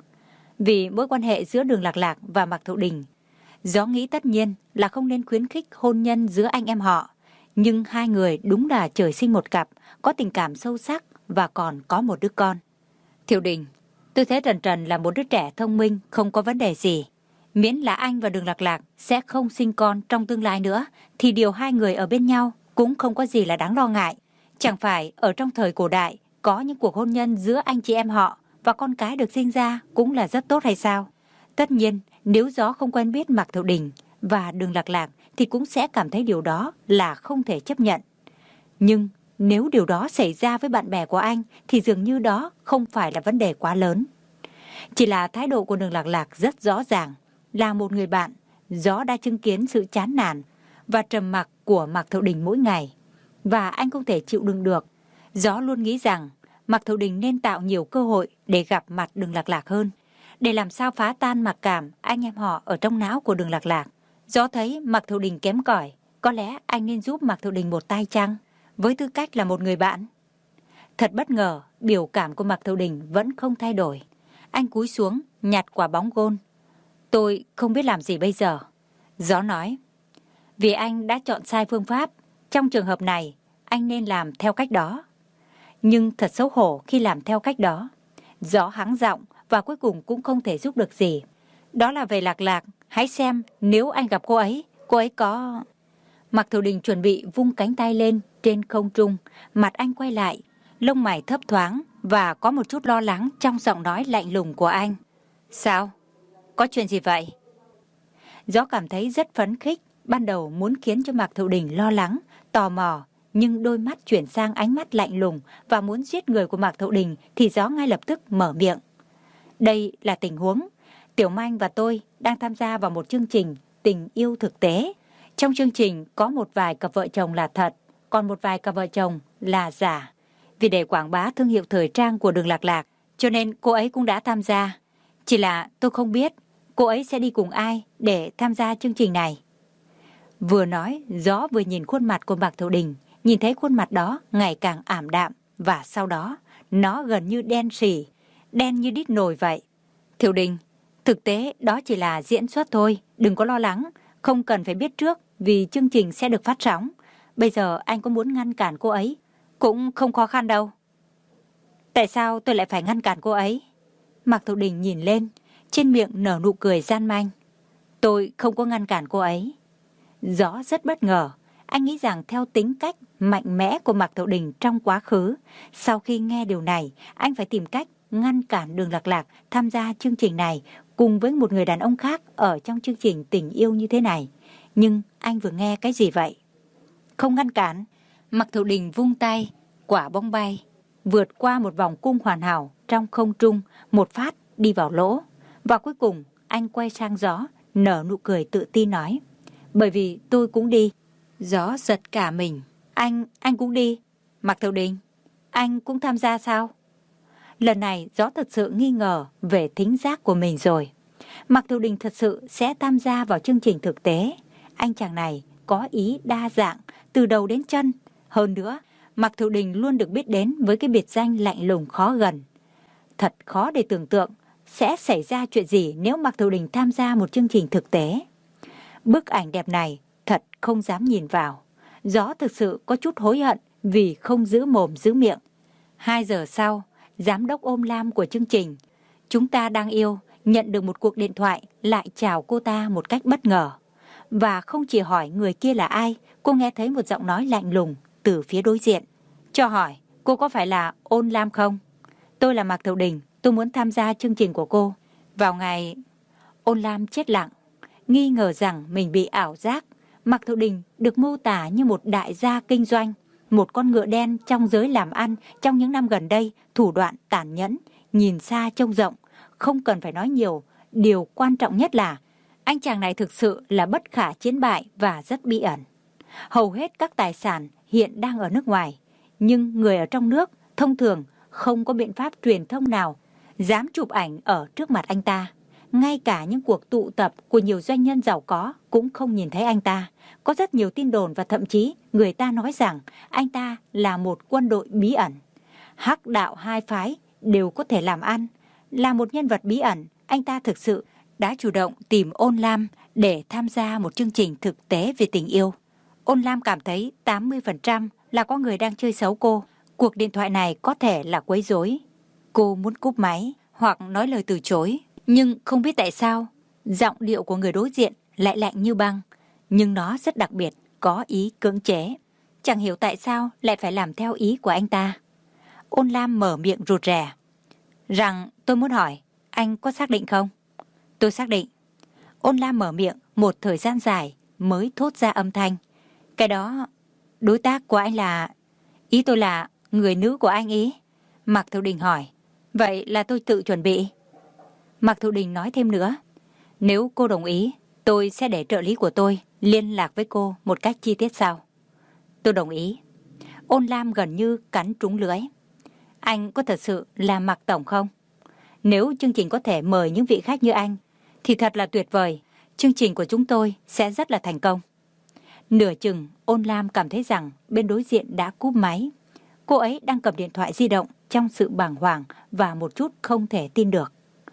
Vì mối quan hệ giữa Đường Lạc Lạc và Mạc Thụ Đình, gió nghĩ tất nhiên là không nên khuyến khích hôn nhân giữa anh em họ. Nhưng hai người đúng là trời sinh một cặp, có tình cảm sâu sắc và còn có một đứa con. Thiệu Đình, tôi thấy Trần Trần là một đứa trẻ thông minh, không có vấn đề gì. Miễn là anh và Đường Lạc Lạc sẽ không sinh con trong tương lai nữa, thì điều hai người ở bên nhau cũng không có gì là đáng lo ngại. Chẳng phải ở trong thời cổ đại có những cuộc hôn nhân giữa anh chị em họ và con cái được sinh ra cũng là rất tốt hay sao? Tất nhiên, nếu gió không quen biết Mạc Thụ Đình và Đường Lạc Lạc thì cũng sẽ cảm thấy điều đó là không thể chấp nhận. Nhưng nếu điều đó xảy ra với bạn bè của anh thì dường như đó không phải là vấn đề quá lớn. Chỉ là thái độ của Đường Lạc Lạc rất rõ ràng. Là một người bạn, gió đã chứng kiến sự chán nản và trầm mặc của Mạc Thụ Đình mỗi ngày. Và anh không thể chịu đựng được. Gió luôn nghĩ rằng Mạc Thụ Đình nên tạo nhiều cơ hội để gặp mặt Đường Lạc Lạc hơn, để làm sao phá tan mặc cảm anh em họ ở trong não của Đường Lạc Lạc. Gió thấy Mạc Thụ Đình kém cỏi, có lẽ anh nên giúp Mạc Thụ Đình một tay chăng, với tư cách là một người bạn. Thật bất ngờ, biểu cảm của Mạc Thụ Đình vẫn không thay đổi. Anh cúi xuống, nhặt quả bóng gôn. Tôi không biết làm gì bây giờ. Gió nói, vì anh đã chọn sai phương pháp, trong trường hợp này, anh nên làm theo cách đó. Nhưng thật xấu hổ khi làm theo cách đó. Gió hắng giọng và cuối cùng cũng không thể giúp được gì. Đó là về Lạc Lạc, hãy xem nếu anh gặp cô ấy có... Mạc Thụ Đình chuẩn bị vung cánh tay lên trên không trung, mặt anh quay lại, lông mày thấp thoáng và có một chút lo lắng trong giọng nói lạnh lùng của anh. Sao? Có chuyện gì vậy? Gió cảm thấy rất phấn khích, ban đầu muốn khiến cho Mạc Thụ Đình lo lắng, tò mò, nhưng đôi mắt chuyển sang ánh mắt lạnh lùng và muốn giết người của Mạc Thụ Đình thì Gió ngay lập tức mở miệng. Đây là tình huống. Tiểu Manh và tôi đang tham gia vào một chương trình tình yêu thực tế. Trong chương trình có một vài cặp vợ chồng là thật, còn một vài cặp vợ chồng là giả. Vì để quảng bá thương hiệu thời trang của Đường Lạc Lạc, cho nên cô ấy cũng đã tham gia. Chỉ là tôi không biết cô ấy sẽ đi cùng ai để tham gia chương trình này. Vừa nói, Gió vừa nhìn khuôn mặt của Mạc Thụ Đình, nhìn thấy khuôn mặt đó ngày càng ảm đạm và sau đó nó gần như đen sì, đen như đít nồi vậy. Thiệu Đình, Thực tế đó chỉ là diễn xuất thôi, đừng có lo lắng, không cần phải biết trước vì chương trình sẽ được phát sóng. Bây giờ anh có muốn ngăn cản cô ấy cũng không khó khăn đâu. Tại sao tôi lại phải ngăn cản cô ấy? Mạc Thục Đình nhìn lên, trên miệng nở nụ cười gian manh. Tôi không có ngăn cản cô ấy. Gió rất bất ngờ. Anh nghĩ rằng theo tính cách mạnh mẽ của Mạc Thục Đình trong quá khứ, sau khi nghe điều này, anh phải tìm cách ngăn cản Đường Lạc Lạc tham gia chương trình này cùng với một người đàn ông khác ở trong chương trình tình yêu như thế này. Nhưng anh vừa nghe cái gì vậy? Không ngăn cản. Mạc Thục Đình vung tay, quả bóng bay, vượt qua một vòng cung hoàn hảo trong không trung, một phát đi vào lỗ. Và cuối cùng anh quay sang Gió, nở nụ cười tự tin nói, bởi vì tôi cũng đi. Gió giật cả mình. Anh cũng đi? Mạc Thục Đình, anh cũng tham gia sao? Lần này Gió thật sự nghi ngờ về thính giác của mình rồi. Mạc Thục Đình thật sự sẽ tham gia vào chương trình thực tế. Anh chàng này có ý đa dạng từ đầu đến chân. Hơn nữa, Mạc Thục Đình luôn được biết đến với cái biệt danh lạnh lùng khó gần. Thật khó để tưởng tượng sẽ xảy ra chuyện gì nếu Mạc Thục Đình tham gia một chương trình thực tế. Bức ảnh đẹp này thật không dám nhìn vào. Gió thực sự có chút hối hận vì không giữ mồm giữ miệng. 2 giờ sau, giám đốc Ôm Lam của chương trình Chúng Ta Đang Yêu nhận được một cuộc điện thoại lại chào cô ta một cách bất ngờ. Và không chỉ hỏi người kia là ai, cô nghe thấy một giọng nói lạnh lùng từ phía đối diện. Cho hỏi, cô có phải là Ôn Lam không? Tôi là Mạc Thục Đình, tôi muốn tham gia chương trình của cô. Vào ngày... Ôn Lam chết lặng, nghi ngờ rằng mình bị ảo giác. Mạc Thục Đình được mô tả như một đại gia kinh doanh, một con ngựa đen trong giới làm ăn trong những năm gần đây, thủ đoạn tàn nhẫn, nhìn xa trông rộng, không cần phải nói nhiều. Điều quan trọng nhất là anh chàng này thực sự là bất khả chiến bại và rất bí ẩn. Hầu hết các tài sản hiện đang ở nước ngoài, nhưng người ở trong nước thông thường không có biện pháp truyền thông nào dám chụp ảnh ở trước mặt anh ta. Ngay cả những cuộc tụ tập của nhiều doanh nhân giàu có cũng không nhìn thấy anh ta. Có rất nhiều tin đồn và thậm chí người ta nói rằng anh ta là một quân đội bí ẩn. Hắc đạo hai phái đều có thể làm ăn. Là một nhân vật bí ẩn, anh ta thực sự đã chủ động tìm Ôn Lam để tham gia một chương trình thực tế về tình yêu. Ôn Lam cảm thấy 80% là có người đang chơi xấu cô. Cuộc điện thoại này có thể là quấy rối. Cô muốn cúp máy hoặc nói lời từ chối. Nhưng không biết tại sao, giọng điệu của người đối diện lại lạnh như băng. Nhưng nó rất đặc biệt, có ý cưỡng chế. Chẳng hiểu tại sao lại phải làm theo ý của anh ta. Ôn Lam mở miệng rụt rè. Rằng tôi muốn hỏi, anh có xác định không? Tôi xác định. Ôn Lam mở miệng một thời gian dài mới thốt ra âm thanh. Cái đó, đối tác của anh là... Ý tôi là người nữ của anh ý. Mạc Thục Đình hỏi. Vậy là tôi tự chuẩn bị. Mạc Thục Đình nói thêm nữa. Nếu cô đồng ý, tôi sẽ để trợ lý của tôi liên lạc với cô một cách chi tiết sau. Tôi đồng ý. Ôn Lam gần như cắn trúng lưỡi. Anh có thật sự là Mạc Tổng không? Nếu chương trình có thể mời những vị khách như anh, thì thật là tuyệt vời. Chương trình của chúng tôi sẽ rất là thành công. Nửa chừng, Ôn Lam cảm thấy rằng bên đối diện đã cúp máy. Cô ấy đang cầm điện thoại di động trong sự bàng hoàng và một chút không thể tin được.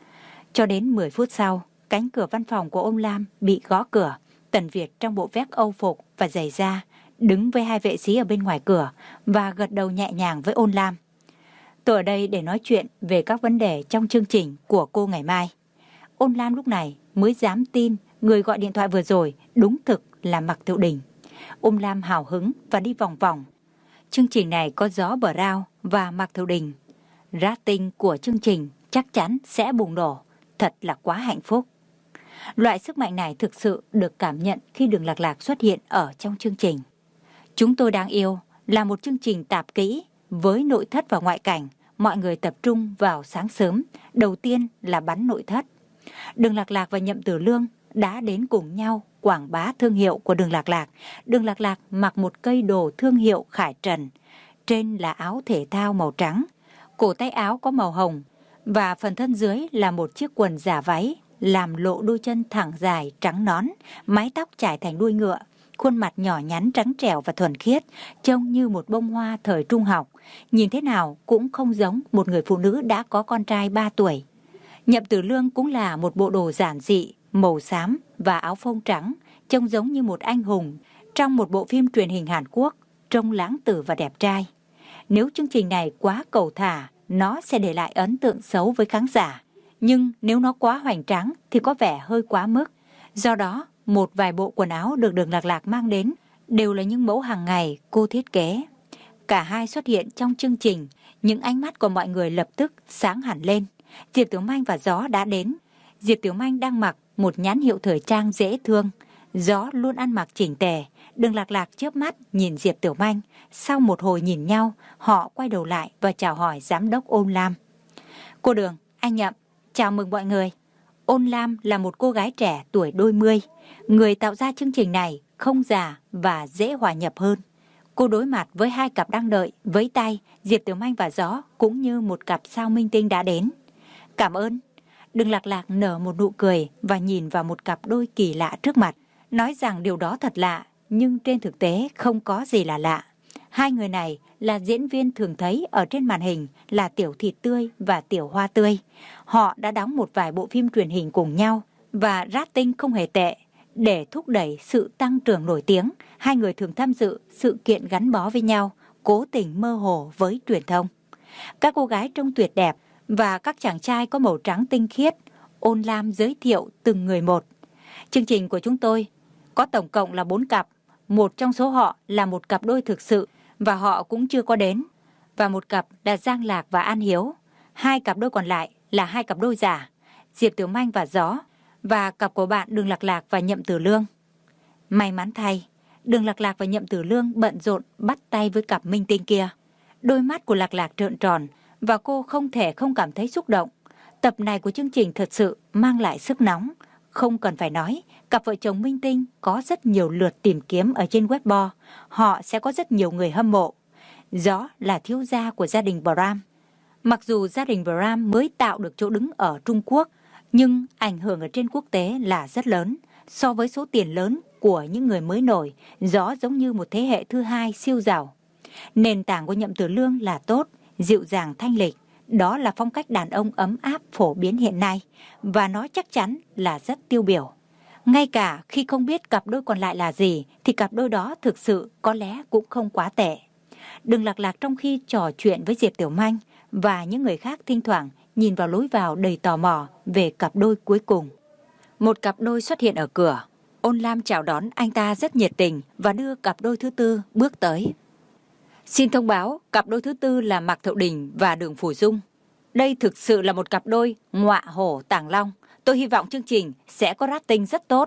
Cho đến 10 phút sau, cánh cửa văn phòng của Ôn Lam bị gõ cửa. Tần Việt trong bộ vest Âu phục và giày da đứng với 2 vệ sĩ ở bên ngoài cửa và gật đầu nhẹ nhàng với Ôn Lam. Tôi ở đây để nói chuyện về các vấn đề trong chương trình của cô ngày mai. Ôn Lam lúc này mới dám tin người gọi điện thoại vừa rồi đúng thực là Mạc Thục Đình. Ôn Lam hào hứng và đi vòng vòng. Chương trình này có Gió Bờ Rao và Mạc Thục Đình. Rating của chương trình chắc chắn sẽ bùng nổ. Thật là quá hạnh phúc. Loại sức mạnh này thực sự được cảm nhận khi Đường Lạc Lạc xuất hiện ở trong chương trình. Chúng Tôi Đang Yêu là một chương trình tạp kỹ với nội thất và ngoại cảnh. Mọi người tập trung vào sáng sớm. Đầu tiên là bắn nội thất. Đường Lạc Lạc và Nhậm Tử Lương đã đến cùng nhau quảng bá thương hiệu của Đường Lạc Lạc. Đường Lạc Lạc mặc một cây đồ thương hiệu Khải Trần. Trên là áo thể thao màu trắng, cổ tay áo có màu hồng và phần thân dưới là một chiếc quần giả váy làm lộ đôi chân thẳng dài trắng nõn, mái tóc trải thành đuôi ngựa, khuôn mặt nhỏ nhắn trắng trẻo và thuần khiết, trông như một bông hoa thời trung học, nhìn thế nào cũng không giống một người phụ nữ đã có con trai 3 tuổi. Nhậm Tử Lương cũng là một bộ đồ giản dị, màu xám và áo phông trắng, trông giống như một anh hùng trong một bộ phim truyền hình Hàn Quốc, trông lãng tử và đẹp trai. Nếu chương trình này quá cầu thả, nó sẽ để lại ấn tượng xấu với khán giả. Nhưng nếu nó quá hoành tráng thì có vẻ hơi quá mức. Do đó, một vài bộ quần áo được Đường Lạc Lạc mang đến đều là những mẫu hàng ngày cô thiết kế. Cả hai xuất hiện trong chương trình, những ánh mắt của mọi người lập tức sáng hẳn lên. Diệp Tiểu Manh và Gió đã đến. Diệp Tiểu Manh đang mặc một nhãn hiệu thời trang dễ thương. Gió luôn ăn mặc chỉnh tề. Đường Lạc Lạc chớp mắt nhìn Diệp Tiểu Manh. Sau một hồi nhìn nhau, họ quay đầu lại và chào hỏi giám đốc Ôn Lam. Cô Đường, anh Nhậm, chào mừng mọi người. Ôn Lam là một cô gái trẻ tuổi đôi mươi. Người tạo ra chương trình này không già và dễ hòa nhập hơn. Cô đối mặt với hai cặp đang đợi, vẫy tay, Diệp Tiểu Manh và Gió cũng như một cặp sao minh tinh đã đến. Cảm ơn. Đường Lạc Lạc nở một nụ cười và nhìn vào một cặp đôi kỳ lạ trước mặt. Nói rằng điều đó thật lạ, nhưng trên thực tế không có gì là lạ. Hai người này là diễn viên thường thấy ở trên màn hình là Tiểu Thịt Tươi và Tiểu Hoa Tươi. Họ đã đóng một vài bộ phim truyền hình cùng nhau và rating không hề tệ. Để thúc đẩy sự tăng trưởng nổi tiếng, hai người thường tham dự sự kiện gắn bó với nhau, cố tình mơ hồ với truyền thông. Các cô gái trông tuyệt đẹp và các chàng trai có màu trắng tinh khiết. Ôn Lam giới thiệu từng người một. Chương trình của chúng tôi có tổng cộng là 4 cặp. Một trong số họ là một cặp đôi thực sự và họ cũng chưa có đến. Và một cặp là Giang Lạc và An Hiếu. Hai cặp đôi còn lại là hai cặp đôi giả, Diệp Tiểu Manh và Gió, và cặp của bạn Đường Lạc Lạc và Nhậm Tử Lương. May mắn thay, Đường Lạc Lạc và Nhậm Tử Lương bận rộn bắt tay với cặp minh tinh kia. Đôi mắt của Lạc Lạc trợn tròn và cô không thể không cảm thấy xúc động. Tập này của chương trình thật sự mang lại sức nóng. Không cần phải nói, cặp vợ chồng minh tinh có rất nhiều lượt tìm kiếm ở trên Weibo. Họ sẽ có rất nhiều người hâm mộ. Gió là thiếu gia của gia đình Bram. Mặc dù gia đình Bram mới tạo được chỗ đứng ở Trung Quốc, nhưng ảnh hưởng ở trên quốc tế là rất lớn. So với số tiền lớn của những người mới nổi, Gió giống như một thế hệ thứ hai siêu giàu. Nền tảng của Nhậm Tử Lương là tốt, dịu dàng thanh lịch. Đó là phong cách đàn ông ấm áp phổ biến hiện nay, và nó chắc chắn là rất tiêu biểu. Ngay cả khi không biết cặp đôi còn lại là gì, thì cặp đôi đó thực sự có lẽ cũng không quá tệ. Đường Lạc Lạc trong khi trò chuyện với Diệp Tiểu Manh và những người khác thỉnh thoảng nhìn vào lối vào đầy tò mò về cặp đôi cuối cùng. Một cặp đôi xuất hiện ở cửa. Ôn Lam chào đón anh ta rất nhiệt tình và đưa cặp đôi thứ tư bước tới. Xin thông báo, cặp đôi thứ tư là Mạc Thiệu Đình và Đường Phủ Dung. Đây thực sự là một cặp đôi ngọa hổ tàng long. Tôi hy vọng chương trình sẽ có rating rất tốt.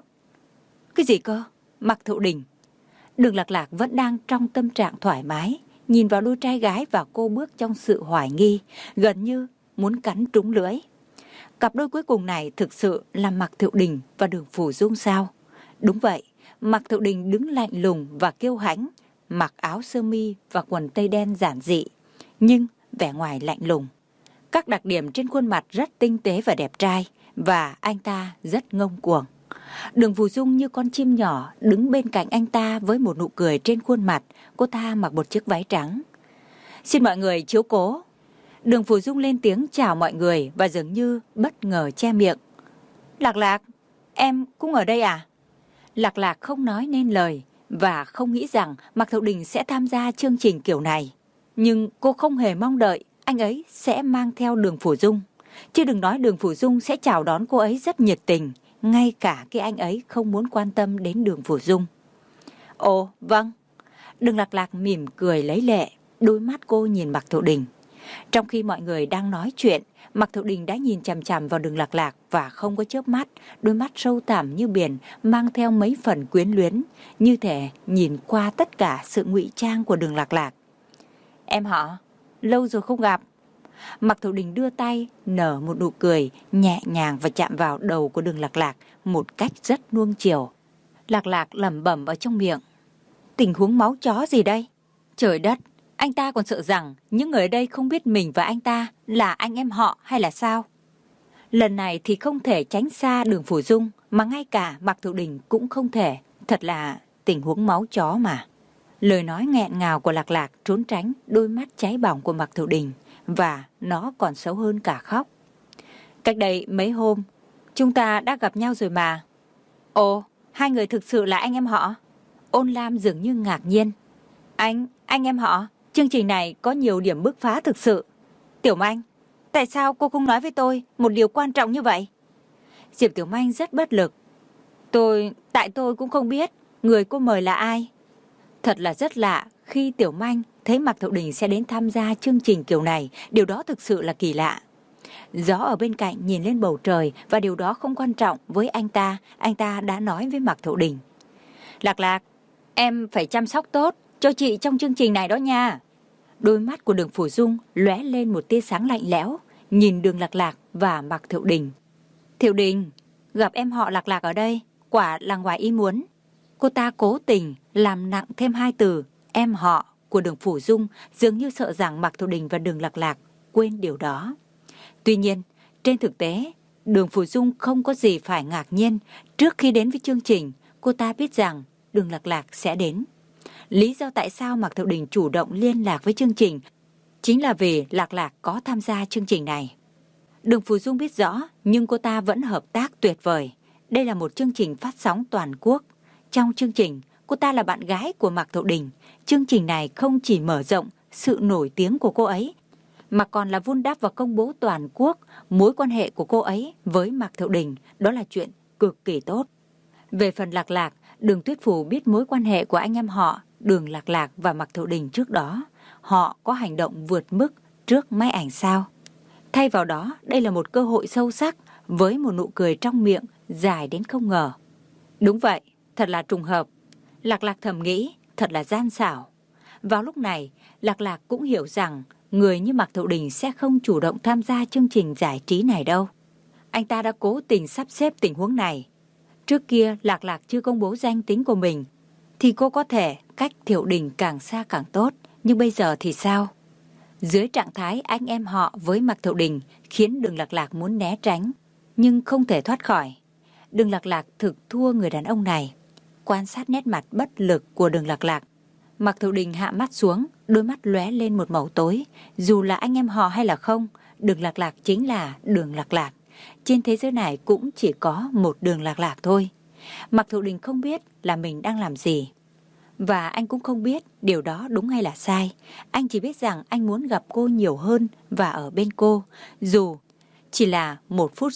Cái gì cơ? Mạc Thiệu Đình. Đường Lạc Lạc vẫn đang trong tâm trạng thoải mái, nhìn vào đôi trai gái và cô bước trong sự hoài nghi, gần như muốn cắn trúng lưỡi. Cặp đôi cuối cùng này thực sự là Mạc Thiệu Đình và Đường Phủ Dung sao? Đúng vậy, Mạc Thiệu Đình đứng lạnh lùng và kiêu hãnh, mặc áo sơ mi và quần tây đen giản dị, nhưng vẻ ngoài lạnh lùng. Các đặc điểm trên khuôn mặt rất tinh tế và đẹp trai, và anh ta rất ngông cuồng. Đường Phủ Dung như con chim nhỏ đứng bên cạnh anh ta với một nụ cười trên khuôn mặt. Cô ta mặc một chiếc váy trắng. Xin mọi người chiếu cố. Đường Phủ Dung lên tiếng chào mọi người và dường như bất ngờ che miệng. Lạc Lạc, em cũng ở đây à? Lạc Lạc không nói nên lời và không nghĩ rằng Mạc Thiệu Đình sẽ tham gia chương trình kiểu này. Nhưng cô không hề mong đợi anh ấy sẽ mang theo Đường Phủ Dung. Chứ đừng nói Đường Phủ Dung sẽ chào đón cô ấy rất nhiệt tình, ngay cả khi anh ấy không muốn quan tâm đến Đường Phủ Dung. Ồ, vâng. Đường Lạc Lạc mỉm cười lấy lệ, đôi mắt cô nhìn Mạc Thiệu Đình. Trong khi mọi người đang nói chuyện, Mạc Thiệu Đình đã nhìn chằm chằm vào Đường Lạc Lạc và không có chớp mắt, đôi mắt sâu thẳm như biển mang theo mấy phần quyến luyến, như thể nhìn qua tất cả sự ngụy trang của Đường Lạc Lạc. Em họ, lâu rồi không gặp. Mạc Thiệu Đình đưa tay, nở một nụ cười nhẹ nhàng và chạm vào đầu của Đường Lạc Lạc một cách rất nuông chiều. Lạc Lạc lẩm bẩm ở trong miệng. Tình huống máu chó gì đây? Trời đất, anh ta còn sợ rằng những người ở đây không biết mình và anh ta là anh em họ hay là sao? Lần này thì không thể tránh xa Đường Phủ Dung, mà ngay cả Mạc Thiệu Đình cũng không thể. Thật là tình huống máu chó mà. Lời nói nghẹn ngào của Lạc Lạc trốn tránh đôi mắt cháy bỏng của Mạc Thiệu Đình, và nó còn xấu hơn cả khóc. Cách đây mấy hôm, chúng ta đã gặp nhau rồi mà. Ồ, hai người thực sự là anh em họ? Ôn Lam dường như ngạc nhiên. Anh em họ? Chương trình này có nhiều điểm bứt phá thực sự. Tiểu Manh, tại sao cô không nói với tôi một điều quan trọng như vậy? Diệp Tiểu Manh rất bất lực. Tại tôi cũng không biết người cô mời là ai. Thật là rất lạ khi Tiểu Manh thấy Mạc Thiệu Đình sẽ đến tham gia chương trình kiểu này. Điều đó thực sự là kỳ lạ. Gió ở bên cạnh nhìn lên bầu trời và điều đó không quan trọng với anh ta. Anh ta đã nói với Mạc Thiệu Đình. Lạc Lạc, em phải chăm sóc tốt cho chị trong chương trình này đó nha. Đôi mắt của Đường Phủ Dung lóe lên một tia sáng lạnh lẽo, nhìn Đường Lạc Lạc và Mạc Thiệu Đình. Thiệu Đình, gặp em họ Lạc Lạc ở đây, quả là ngoài ý muốn. Cô ta cố tình làm nặng thêm hai từ em họ của Đường Phủ Dung, dường như sợ rằng Mạc Thiệu Đình và Đường Lạc Lạc quên điều đó. Tuy nhiên, trên thực tế, Đường Phủ Dung không có gì phải ngạc nhiên. Trước khi đến với chương trình, cô ta biết rằng Đường Lạc Lạc sẽ đến. Lý do tại sao Mạc Thiệu Đình chủ động liên lạc với chương trình chính là vì Lạc Lạc có tham gia chương trình này. Đường Phủ Dung biết rõ, nhưng cô ta vẫn hợp tác tuyệt vời. Đây là một chương trình phát sóng toàn quốc. Trong chương trình, cô ta là bạn gái của Mạc Thiệu Đình. Chương trình này không chỉ mở rộng sự nổi tiếng của cô ấy, mà còn là vun đắp và công bố toàn quốc mối quan hệ của cô ấy với Mạc Thiệu Đình. Đó là chuyện cực kỳ tốt. Về phần Lạc Lạc, Đường Tuyết Phù biết mối quan hệ của anh em họ Đường Lạc Lạc và Mạc Thiệu Đình trước đó. Họ có hành động vượt mức trước máy ảnh sao? Thay vào đó, đây là một cơ hội sâu sắc với một nụ cười trong miệng dài đến không ngờ. Đúng vậy, thật là trùng hợp. Lạc Lạc thầm nghĩ, thật là gian xảo. Vào lúc này, Lạc Lạc cũng hiểu rằng người như Mạc Thiệu Đình sẽ không chủ động tham gia chương trình giải trí này đâu. Anh ta đã cố tình sắp xếp tình huống này. Trước kia Lạc Lạc chưa công bố danh tính của mình, thì cô có thể cách Thiệu Đình càng xa càng tốt. Nhưng bây giờ thì sao? Dưới trạng thái anh em họ với Mạc Thiệu Đình khiến Đường Lạc Lạc muốn né tránh, nhưng không thể thoát khỏi. Đường Lạc Lạc thực thua người đàn ông này. Quan sát nét mặt bất lực của Đường Lạc Lạc, Mạc Thiệu Đình hạ mắt xuống, đôi mắt lóe lên một màu tối. Dù là anh em họ hay là không, Đường Lạc Lạc chính là Đường Lạc Lạc. Trên thế giới này cũng chỉ có một Đường Lạc Lạc thôi. Mạc Thiệu Đình không biết là mình đang làm gì, và anh cũng không biết điều đó đúng hay là sai. Anh chỉ biết rằng anh muốn gặp cô nhiều hơn và ở bên cô, dù chỉ là một phút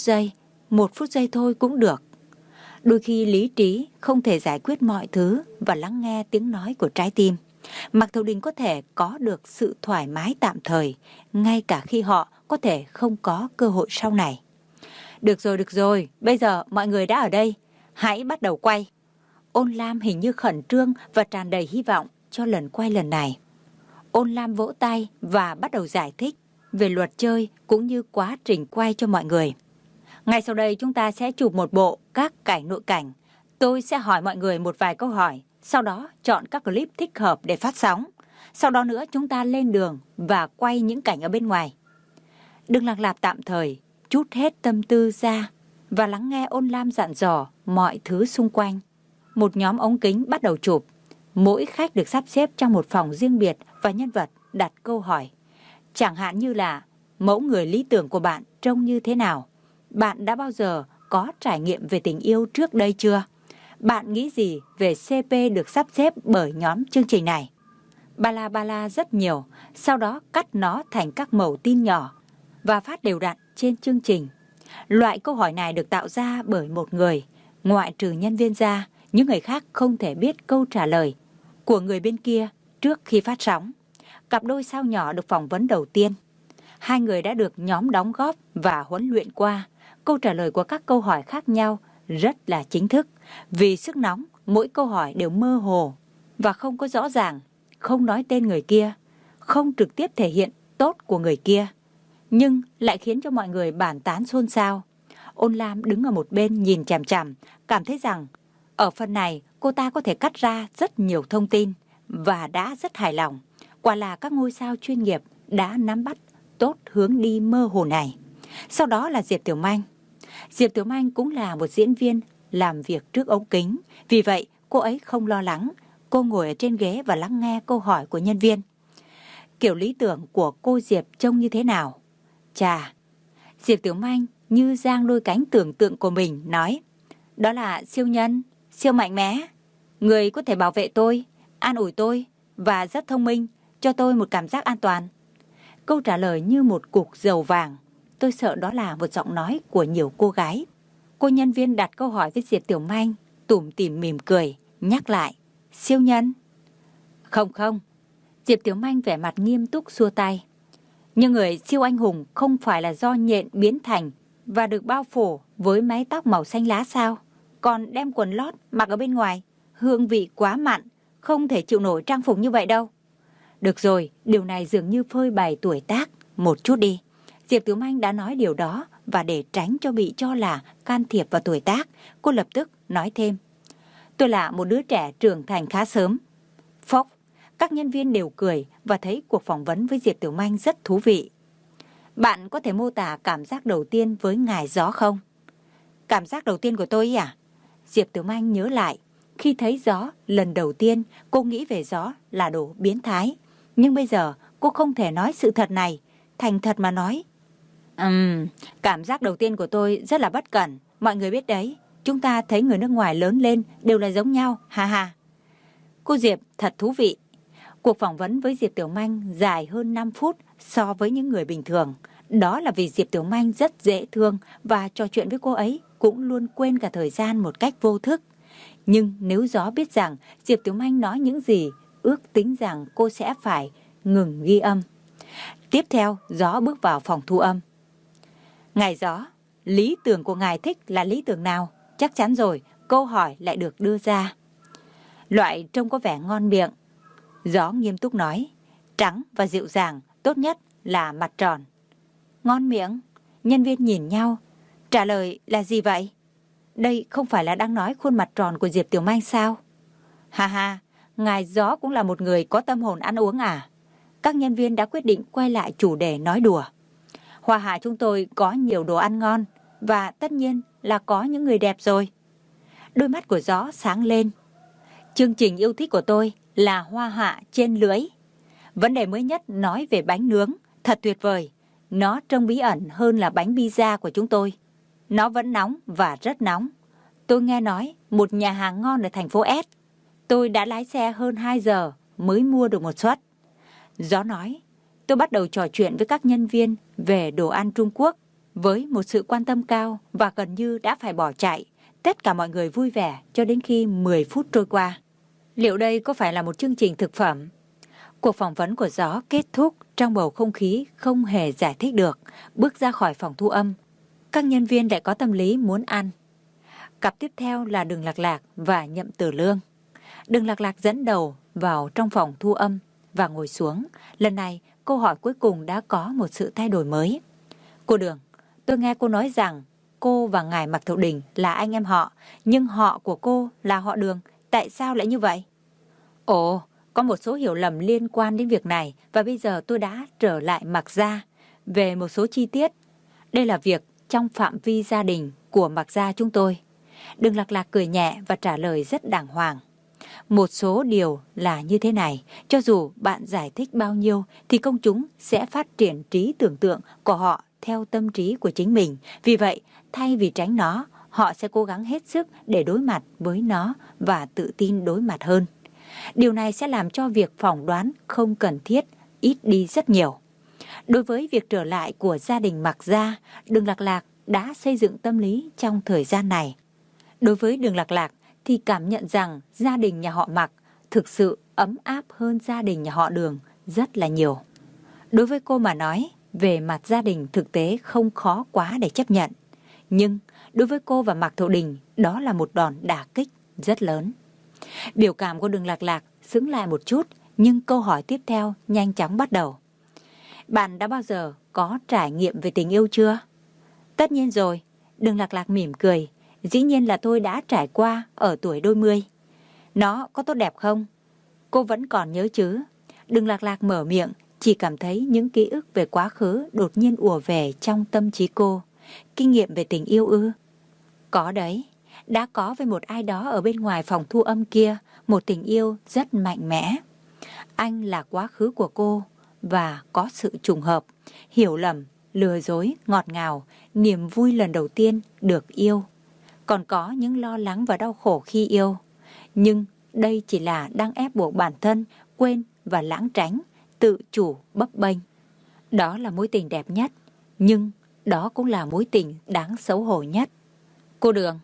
giây thôi cũng được. Đôi khi lý trí không thể giải quyết mọi thứ và lắng nghe tiếng nói của trái tim. Mạc Thiệu Đình có thể có được sự thoải mái tạm thời, ngay cả khi họ có thể không có cơ hội sau này. Được rồi, bây giờ mọi người đã ở đây, hãy bắt đầu quay. Ôn Lam hình như khẩn trương và tràn đầy hy vọng cho lần quay lần này. Ôn Lam vỗ tay và bắt đầu giải thích về luật chơi cũng như quá trình quay cho mọi người. Ngay sau đây chúng ta sẽ chụp một bộ các cảnh nội cảnh. Tôi sẽ hỏi mọi người một vài câu hỏi, sau đó chọn các clip thích hợp để phát sóng. Sau đó nữa chúng ta lên đường và quay những cảnh ở bên ngoài. Đường Lạc Lạc tạm thời trút hết tâm tư ra và lắng nghe Ôn Lam dặn dò mọi thứ xung quanh. Một nhóm ống kính bắt đầu chụp. Mỗi khách được sắp xếp trong một phòng riêng biệt và nhân vật đặt câu hỏi. Chẳng hạn như là mẫu người lý tưởng của bạn trông như thế nào? Bạn đã bao giờ có trải nghiệm về tình yêu trước đây chưa? Bạn nghĩ gì về CP được sắp xếp bởi nhóm chương trình này? Ba la rất nhiều, sau đó cắt nó thành các mẩu tin nhỏ và phát đều đặn trên chương trình. Loại câu hỏi này được tạo ra bởi một người, ngoại trừ nhân viên ra, những người khác không thể biết câu trả lời của người bên kia trước khi phát sóng. Cặp đôi sao nhỏ được phỏng vấn đầu tiên. Hai người đã được nhóm đóng góp và huấn luyện qua. Câu trả lời của các câu hỏi khác nhau rất là chính thức. Vì sức nóng, mỗi câu hỏi đều mơ hồ và không có rõ ràng, không nói tên người kia, không trực tiếp thể hiện tốt của người kia, nhưng lại khiến cho mọi người bàn tán xôn xao. Ôn Lam đứng ở một bên nhìn chằm chằm, cảm thấy rằng ở phần này cô ta có thể cắt ra rất nhiều thông tin và đã rất hài lòng. Quả là các ngôi sao chuyên nghiệp đã nắm bắt tốt hướng đi mơ hồ này. Sau đó là Diệp Tiểu Manh. Diệp Tiểu Manh cũng là một diễn viên làm việc trước ống kính. Vì vậy cô ấy không lo lắng. Cô ngồi ở trên ghế và lắng nghe câu hỏi của nhân viên. Kiểu lý tưởng của cô Diệp trông như thế nào? Chà, Diệp Tiểu Manh như giang đôi cánh tưởng tượng của mình, nói: Đó là siêu nhân, siêu mạnh mẽ. Người có thể bảo vệ tôi, an ủi tôi và rất thông minh, cho tôi một cảm giác an toàn. Câu trả lời như một cục dầu vàng. Tôi sợ đó là một giọng nói của nhiều cô gái. Cô nhân viên đặt câu hỏi với Diệp Tiểu Manh, tủm tỉm mỉm cười, nhắc lại: Siêu nhân? Không không. Diệp Tiểu Manh vẻ mặt nghiêm túc xua tay. Nhưng người siêu anh hùng không phải là do nhện biến thành và được bao phủ với mái tóc màu xanh lá sao? Còn đem quần lót mặc ở bên ngoài, hương vị quá mặn, không thể chịu nổi trang phục như vậy đâu. Được rồi, điều này dường như phơi bày tuổi tác một chút đi. Diệp Tiểu Manh đã nói điều đó, và để tránh cho bị cho là can thiệp vào tuổi tác, cô lập tức nói thêm: Tôi là một đứa trẻ trưởng thành khá sớm. Phốc, các nhân viên đều cười và thấy cuộc phỏng vấn với Diệp Tiểu Manh rất thú vị. Bạn có thể mô tả cảm giác đầu tiên với ngài Gió không? Cảm giác đầu tiên của tôi à? Diệp Tiểu Manh nhớ lại, khi thấy Gió lần đầu tiên, cô nghĩ về Gió là đồ biến thái. Nhưng bây giờ cô không thể nói sự thật này. Thành thật mà nói, cảm giác đầu tiên của tôi rất là bất cẩn. Mọi người biết đấy, chúng ta thấy người nước ngoài lớn lên đều là giống nhau, ha ha. Cô Diệp thật thú vị. Cuộc phỏng vấn với Diệp Tiểu Manh dài hơn 5 phút so với những người bình thường. Đó là vì Diệp Tiểu Manh rất dễ thương và trò chuyện với cô ấy cũng luôn quên cả thời gian một cách vô thức. Nhưng nếu Gió biết rằng Diệp Tiểu Manh nói những gì, ước tính rằng cô sẽ phải ngừng ghi âm. Tiếp theo, Gió bước vào phòng thu âm. Ngài Gió, lý tưởng của ngài thích là lý tưởng nào? Chắc chắn rồi, câu hỏi lại được đưa ra. Loại trông có vẻ ngon miệng. Gió nghiêm túc nói, trắng và dịu dàng, tốt nhất là mặt tròn. Ngon miệng? Nhân viên nhìn nhau. Trả lời là gì vậy? Đây không phải là đang nói khuôn mặt tròn của Diệp Tiểu Manh sao? Ha ha, ngài Gió cũng là một người có tâm hồn ăn uống à? Các nhân viên đã quyết định quay lại chủ đề nói đùa. Hoa Hạ chúng tôi có nhiều đồ ăn ngon, và tất nhiên là có những người đẹp rồi. Đôi mắt của Gió sáng lên. Chương trình yêu thích của tôi là Hoa Hạ trên lưới. Vấn đề mới nhất nói về bánh nướng, thật tuyệt vời. Nó trông bí ẩn hơn là bánh pizza của chúng tôi. Nó vẫn nóng và rất nóng. Tôi nghe nói một nhà hàng ngon ở thành phố S. Tôi đã lái xe hơn 2 giờ mới mua được một suất. Gió nói, tôi bắt đầu trò chuyện với các nhân viên về đồ ăn Trung Quốc với một sự quan tâm cao và gần như đã phải bỏ chạy. Tất cả mọi người vui vẻ cho đến khi 10 phút trôi qua. Liệu đây có phải là một chương trình thực phẩm? Cuộc phỏng vấn của Gió kết thúc trong bầu không khí không hề giải thích được. Bước ra khỏi phòng thu âm, các nhân viên lại có tâm lý muốn ăn. Cặp tiếp theo là Đường Lạc Lạc và Nhậm Tử Lương. Đường Lạc Lạc dẫn đầu vào trong phòng thu âm và ngồi xuống. Lần này, câu hỏi cuối cùng đã có một sự thay đổi mới. Cô Đường, tôi nghe cô nói rằng cô và ngài Mạc Thiệu Đình là anh em họ, nhưng họ của cô là họ Đường. Tại sao lại như vậy? Ồ, có một số hiểu lầm liên quan đến việc này và bây giờ tôi đã trở lại Mạc gia về một số chi tiết. Đây là việc trong phạm vi gia đình của Mạc gia chúng tôi. Đường Lạc Lạc cười nhẹ và trả lời rất đàng hoàng. Một số điều là như thế này, cho dù bạn giải thích bao nhiêu thì công chúng sẽ phát triển trí tưởng tượng của họ theo tâm trí của chính mình. Vì vậy, thay vì tránh nó, họ sẽ cố gắng hết sức để đối mặt với nó và tự tin đối mặt hơn. Điều này sẽ làm cho việc phỏng đoán không cần thiết ít đi rất nhiều. Đối với việc trở lại của gia đình Mạc gia, Đường Lạc Lạc đã xây dựng tâm lý trong thời gian này. Đối với Đường Lạc Lạc thì cảm nhận rằng gia đình nhà họ Mạc thực sự ấm áp hơn gia đình nhà họ Đường rất là nhiều. Đối với cô mà nói, về mặt gia đình thực tế không khó quá để chấp nhận. Nhưng đối với cô và Mạc Thiệu Đình, đó là một đòn đả kích rất lớn. Biểu cảm của Đường Lạc Lạc sững lại một chút, nhưng câu hỏi tiếp theo nhanh chóng bắt đầu. Bạn đã bao giờ có trải nghiệm về tình yêu chưa? Tất nhiên rồi, Đường Lạc Lạc mỉm cười. Dĩ nhiên là tôi đã trải qua ở tuổi đôi mươi. Nó có tốt đẹp không? Cô vẫn còn nhớ chứ? Đường Lạc Lạc mở miệng, chỉ cảm thấy những ký ức về quá khứ đột nhiên ùa về trong tâm trí cô. Kinh nghiệm về tình yêu ư? Có đấy, đã có với một ai đó ở bên ngoài phòng thu âm kia, một tình yêu rất mạnh mẽ. Anh là quá khứ của cô và có sự trùng hợp, hiểu lầm, lừa dối, ngọt ngào, niềm vui lần đầu tiên được yêu. Còn có những lo lắng và đau khổ khi yêu. Nhưng đây chỉ là đang ép buộc bản thân quên và lãng tránh, tự chủ bấp bênh. Đó là mối tình đẹp nhất, nhưng đó cũng là mối tình đáng xấu hổ nhất. Cô Đường.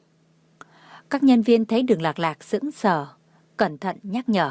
Các nhân viên thấy Đường Lạc Lạc sững sờ, cẩn thận nhắc nhở.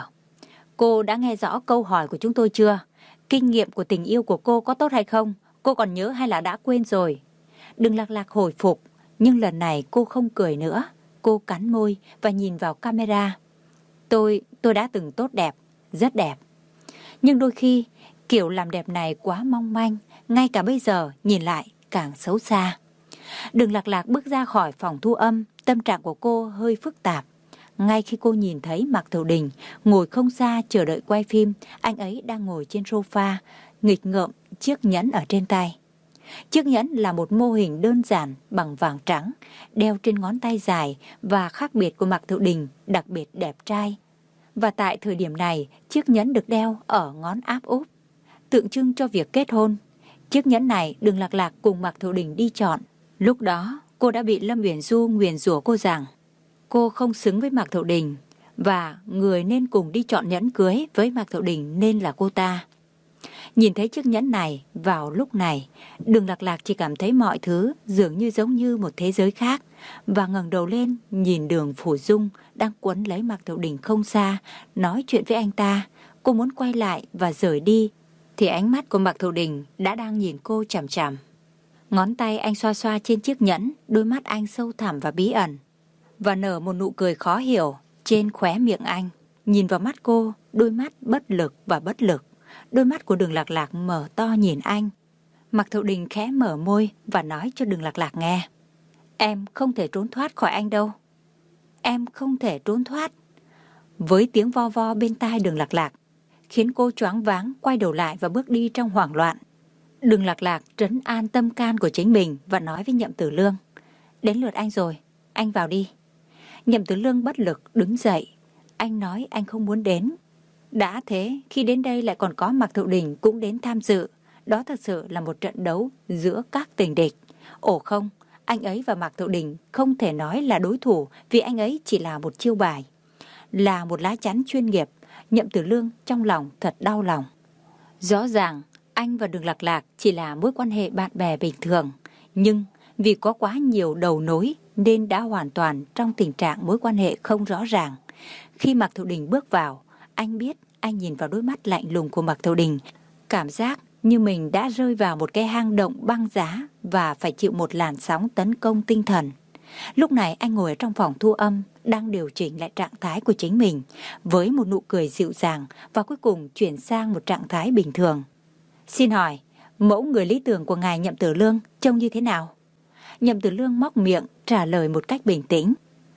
Cô đã nghe rõ câu hỏi của chúng tôi chưa? Kinh nghiệm của tình yêu của cô có tốt hay không? Cô còn nhớ hay là đã quên rồi? Đường Lạc Lạc hồi phục, nhưng lần này cô không cười nữa. Cô cắn môi và nhìn vào camera. Tôi đã từng tốt đẹp, rất đẹp. Nhưng đôi khi, kiểu làm đẹp này quá mong manh, ngay cả bây giờ nhìn lại càng xấu xa. Đường Lạc Lạc bước ra khỏi phòng thu âm, tâm trạng của cô hơi phức tạp. Ngay khi cô nhìn thấy Mạc Thiệu Đình ngồi không xa chờ đợi quay phim, anh ấy đang ngồi trên sofa, nghịch ngợm chiếc nhẫn ở trên tay. Chiếc nhẫn là một mô hình đơn giản bằng vàng trắng, đeo trên ngón tay dài và khác biệt của Mạc Thiệu Đình đặc biệt đẹp trai. Và tại thời điểm này, chiếc nhẫn được đeo ở ngón áp út, tượng trưng cho việc kết hôn. Chiếc nhẫn này Đường Lạc Lạc cùng Mạc Thiệu Đình đi chọn. Lúc đó, cô đã bị Lâm Uyển Du nguyền rủa cô rằng cô không xứng với Mạc Thiệu Đình và người nên cùng đi chọn nhẫn cưới với Mạc Thiệu Đình nên là cô ta. Nhìn thấy chiếc nhẫn này vào lúc này, Đường Lạc Lạc chỉ cảm thấy mọi thứ dường như giống như một thế giới khác và ngẩng đầu lên nhìn Đường Phủ Dung đang quấn lấy Mạc Thiệu Đình không xa, nói chuyện với anh ta. Cô muốn quay lại và rời đi thì ánh mắt của Mạc Thiệu Đình đã đang nhìn cô chằm chằm. Ngón tay anh xoa xoa trên chiếc nhẫn, đôi mắt anh sâu thẳm và bí ẩn và nở một nụ cười khó hiểu trên khóe miệng anh. Nhìn vào mắt cô, đôi mắt bất lực và bất lực. Đôi mắt của Đường Lạc Lạc mở to nhìn anh. Mạc Thiệu Đình khẽ mở môi và nói cho Đường Lạc Lạc nghe. Em không thể trốn thoát khỏi anh đâu. Em không thể trốn thoát. Với tiếng vo vo bên tai Đường Lạc Lạc, khiến cô choáng váng quay đầu lại và bước đi trong hoảng loạn. Đường Lạc Lạc trấn an tâm can của chính mình và nói với Nhậm Tử Lương. Đến lượt anh rồi, anh vào đi. Nhậm Tử Lương bất lực đứng dậy. Anh nói anh không muốn đến. Đã thế, khi đến đây lại còn có Mạc Thiệu Đình cũng đến tham dự. Đó thật sự là một trận đấu giữa các tình địch. Ồ không, anh ấy và Mạc Thiệu Đình không thể nói là đối thủ vì anh ấy chỉ là một chiêu bài. Là một lá chắn chuyên nghiệp, Nhậm Tử Lương trong lòng thật đau lòng. Rõ ràng, anh và Đường Lạc Lạc chỉ là mối quan hệ bạn bè bình thường. Nhưng vì có quá nhiều đầu nối nên đã hoàn toàn trong tình trạng mối quan hệ không rõ ràng. Khi Mạc Thiệu Đình bước vào, anh biết anh nhìn vào đôi mắt lạnh lùng của Mạc Thiệu Đình. Cảm giác như mình đã rơi vào một cái hang động băng giá và phải chịu một làn sóng tấn công tinh thần. Lúc này anh ngồi ở trong phòng thu âm, đang điều chỉnh lại trạng thái của chính mình với một nụ cười dịu dàng và cuối cùng chuyển sang một trạng thái bình thường. Xin hỏi, mẫu người lý tưởng của ngài Nhậm Tử Lương trông như thế nào? Nhậm Tử Lương móc miệng trả lời một cách bình tĩnh.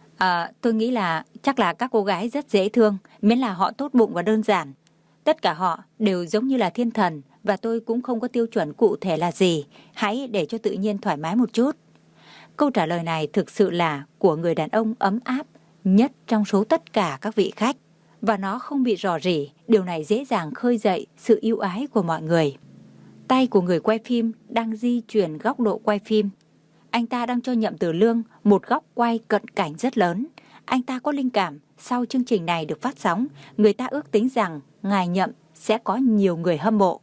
Tôi nghĩ là chắc là các cô gái rất dễ thương, miễn là họ tốt bụng và đơn giản. Tất cả họ đều giống như là thiên thần và tôi cũng không có tiêu chuẩn cụ thể là gì. Hãy để cho tự nhiên thoải mái một chút. Câu trả lời này thực sự là của người đàn ông ấm áp nhất trong số tất cả các vị khách. Và nó không bị rò rỉ, điều này dễ dàng khơi dậy sự yêu ái của mọi người. Tay của người quay phim đang di chuyển góc độ quay phim. Anh ta đang cho Nhậm Tử Lương một góc quay cận cảnh rất lớn. Anh ta có linh cảm sau chương trình này được phát sóng, người ta ước tính rằng ngài Nhậm sẽ có nhiều người hâm mộ.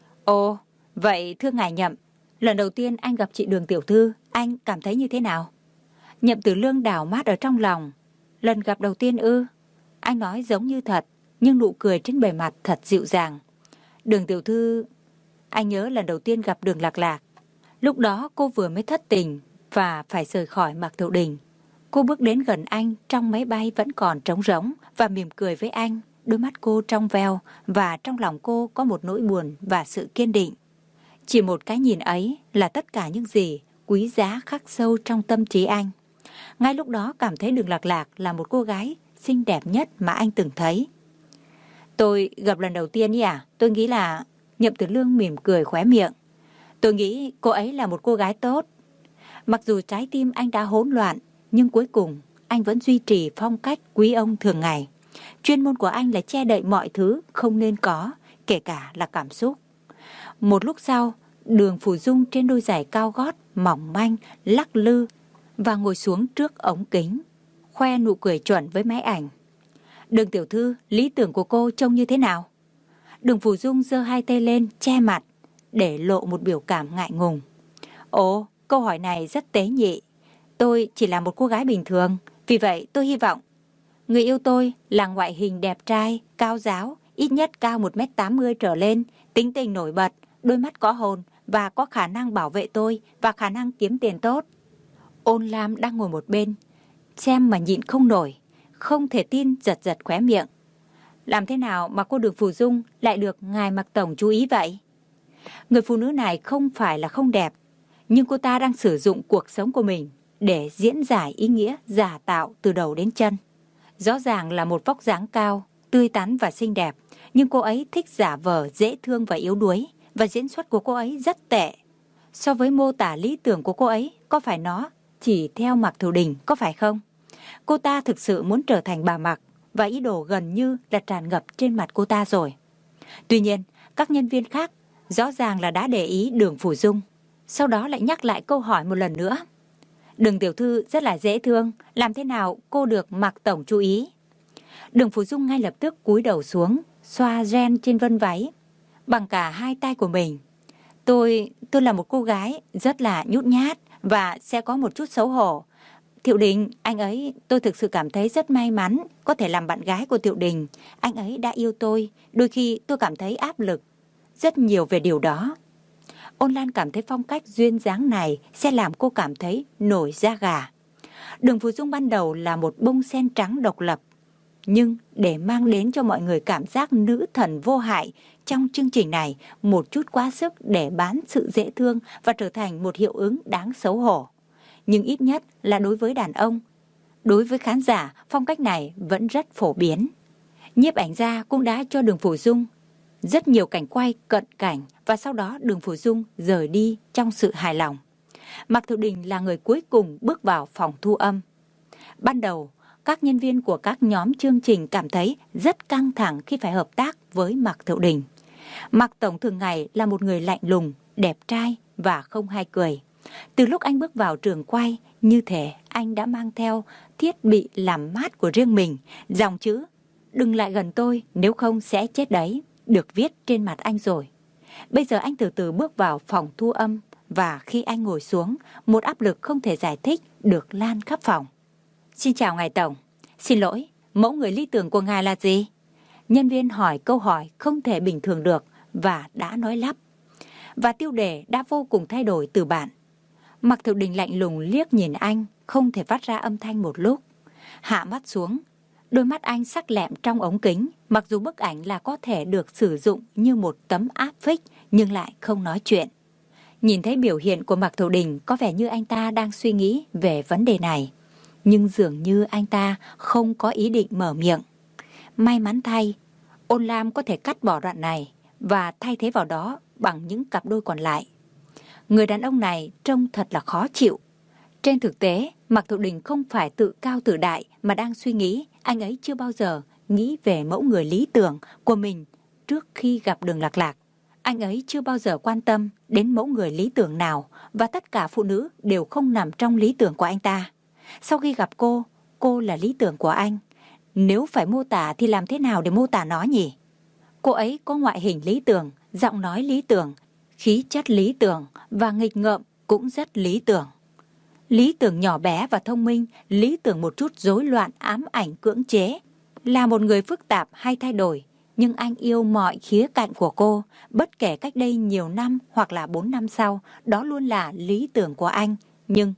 Ồ, vậy thưa ngài Nhậm, lần đầu tiên anh gặp chị Đường tiểu thư, anh cảm thấy như thế nào? Nhậm Tử Lương đảo mắt ở trong lòng. Lần gặp đầu tiên ư? Anh nói giống như thật, nhưng nụ cười trên bề mặt thật dịu dàng. Đường tiểu thư, anh nhớ lần đầu tiên gặp Đường Lạc Lạc. Lúc đó cô vừa mới thất tình và phải rời khỏi Mạc Thiệu Đình. Cô bước đến gần anh trong máy bay vẫn còn trống rỗng và mỉm cười với anh. Đôi mắt cô trong veo và trong lòng cô có một nỗi buồn và sự kiên định. Chỉ một cái nhìn ấy là tất cả những gì quý giá khắc sâu trong tâm trí anh. Ngay lúc đó cảm thấy Đường Lạc Lạc là một cô gái xinh đẹp nhất mà anh từng thấy. Tôi gặp lần đầu tiên tôi nghĩ là... Nhậm Tử Lương mỉm cười khóe miệng. Tôi nghĩ cô ấy là một cô gái tốt. Mặc dù trái tim anh đã hỗn loạn, nhưng cuối cùng anh vẫn duy trì phong cách quý ông thường ngày. Chuyên môn của anh là che đậy mọi thứ không nên có, kể cả là cảm xúc. Một lúc sau, Đường Phủ Dung trên đôi giày cao gót mỏng manh lắc lư và ngồi xuống trước ống kính, khoe nụ cười chuẩn với máy ảnh. Đường tiểu thư, lý tưởng của cô trông như thế nào? Đường Phủ Dung giơ hai tay lên che mặt để lộ một biểu cảm ngại ngùng. Ồ, câu hỏi này rất tế nhị. Tôi chỉ là một cô gái bình thường, vì vậy tôi hy vọng người yêu tôi là ngoại hình đẹp trai, cao ráo, ít nhất cao 1m80 trở lên, tính tình nổi bật, đôi mắt có hồn và có khả năng bảo vệ tôi và khả năng kiếm tiền tốt. Ôn Lam đang ngồi một bên, xem mà nhịn không nổi, không thể tin giật giật khóe miệng. Làm thế nào mà cô Đường Phủ Dung lại được ngài Mạc tổng chú ý vậy? Người phụ nữ này không phải là không đẹp, nhưng cô ta đang sử dụng cuộc sống của mình để diễn giải ý nghĩa giả tạo từ đầu đến chân. Rõ ràng là một vóc dáng cao, tươi tắn và xinh đẹp, nhưng cô ấy thích giả vờ dễ thương và yếu đuối, và diễn xuất của cô ấy rất tệ. So với mô tả lý tưởng của cô ấy, có phải nó chỉ theo Mạc Thiều Đình, có phải không? Cô ta thực sự muốn trở thành bà Mạc, và ý đồ gần như là tràn ngập trên mặt cô ta rồi. Tuy nhiên, các nhân viên khác rõ ràng là đã để ý Đường Phủ Dung, sau đó lại nhắc lại câu hỏi một lần nữa. Đường tiểu thư rất là dễ thương, làm thế nào cô được Mạc tổng chú ý? Đường Phủ Dung ngay lập tức cúi đầu xuống, xoa ren trên vân váy bằng cả hai tay của mình. Tôi là một cô gái rất là nhút nhát và sẽ có một chút xấu hổ. Thiệu Đình, anh ấy, tôi thực sự cảm thấy rất may mắn có thể làm bạn gái của Thiệu Đình. Anh ấy đã yêu tôi, đôi khi tôi cảm thấy áp lực rất nhiều về điều đó. Ôn Lan cảm thấy phong cách duyên dáng này sẽ làm cô cảm thấy nổi da gà. Đường Phủ Dung ban đầu là một bông sen trắng độc lập, nhưng để mang đến cho mọi người cảm giác nữ thần vô hại trong chương trình này một chút quá sức để bán sự dễ thương và trở thành một hiệu ứng đáng xấu hổ. Nhưng ít nhất là đối với đàn ông, đối với khán giả, phong cách này vẫn rất phổ biến. Nhiếp ảnh gia cũng đã cho Đường Phủ Dung rất nhiều cảnh quay cận cảnh, và sau đó Đường Phủ Dung rời đi trong sự hài lòng. Mạc Thiệu Đình là người cuối cùng bước vào phòng thu âm. Ban đầu, các nhân viên của các nhóm chương trình cảm thấy rất căng thẳng khi phải hợp tác với Mạc Thiệu Đình. Mạc tổng thường ngày là một người lạnh lùng, đẹp trai và không hay cười. Từ lúc anh bước vào trường quay, như thể anh đã mang theo thiết bị làm mát của riêng mình. Dòng chữ "Đừng lại gần tôi, nếu không sẽ chết đấy" được viết trên mặt anh rồi. Bây giờ anh từ từ bước vào phòng thu âm, và khi anh ngồi xuống, một áp lực không thể giải thích được lan khắp phòng. Xin chào ngài tổng. Xin lỗi, mẫu người lý tưởng của ngài là gì? Nhân viên hỏi câu hỏi không thể bình thường được và đã nói lắp. Và tiêu đề đã vô cùng thay đổi từ bản. Mạc Thiệu Đình lạnh lùng liếc nhìn anh, không thể phát ra âm thanh một lúc. Hạ mắt xuống, đôi mắt anh sắc lẹm trong ống kính, mặc dù bức ảnh là có thể được sử dụng như một tấm áp phích, nhưng lại không nói chuyện. Nhìn thấy biểu hiện của Mạc Thiệu Đình, có vẻ như anh ta đang suy nghĩ về vấn đề này, nhưng dường như anh ta không có ý định mở miệng. May mắn thay, Ôn Lam có thể cắt bỏ đoạn này và thay thế vào đó bằng những cặp đôi còn lại. Người đàn ông này trông thật là khó chịu. Trên thực tế, Mạc Thiệu Đình không phải tự cao tự đại mà đang suy nghĩ. Anh ấy chưa bao giờ nghĩ về mẫu người lý tưởng của mình trước khi gặp Đường Lạc Lạc. Anh ấy chưa bao giờ quan tâm đến mẫu người lý tưởng nào, và tất cả phụ nữ đều không nằm trong lý tưởng của anh ta. Sau khi gặp cô là lý tưởng của anh. Nếu phải mô tả thì làm thế nào để mô tả nó nhỉ? Cô ấy có ngoại hình lý tưởng, giọng nói lý tưởng, khí chất lý tưởng và nghịch ngợm cũng rất lý tưởng. Lý tưởng nhỏ bé và thông minh, lý tưởng một chút rối loạn ám ảnh cưỡng chế. Là một người phức tạp hay thay đổi, nhưng anh yêu mọi khía cạnh của cô, bất kể cách đây nhiều năm hoặc là 4 năm sau, đó luôn là lý tưởng của anh. Nhưng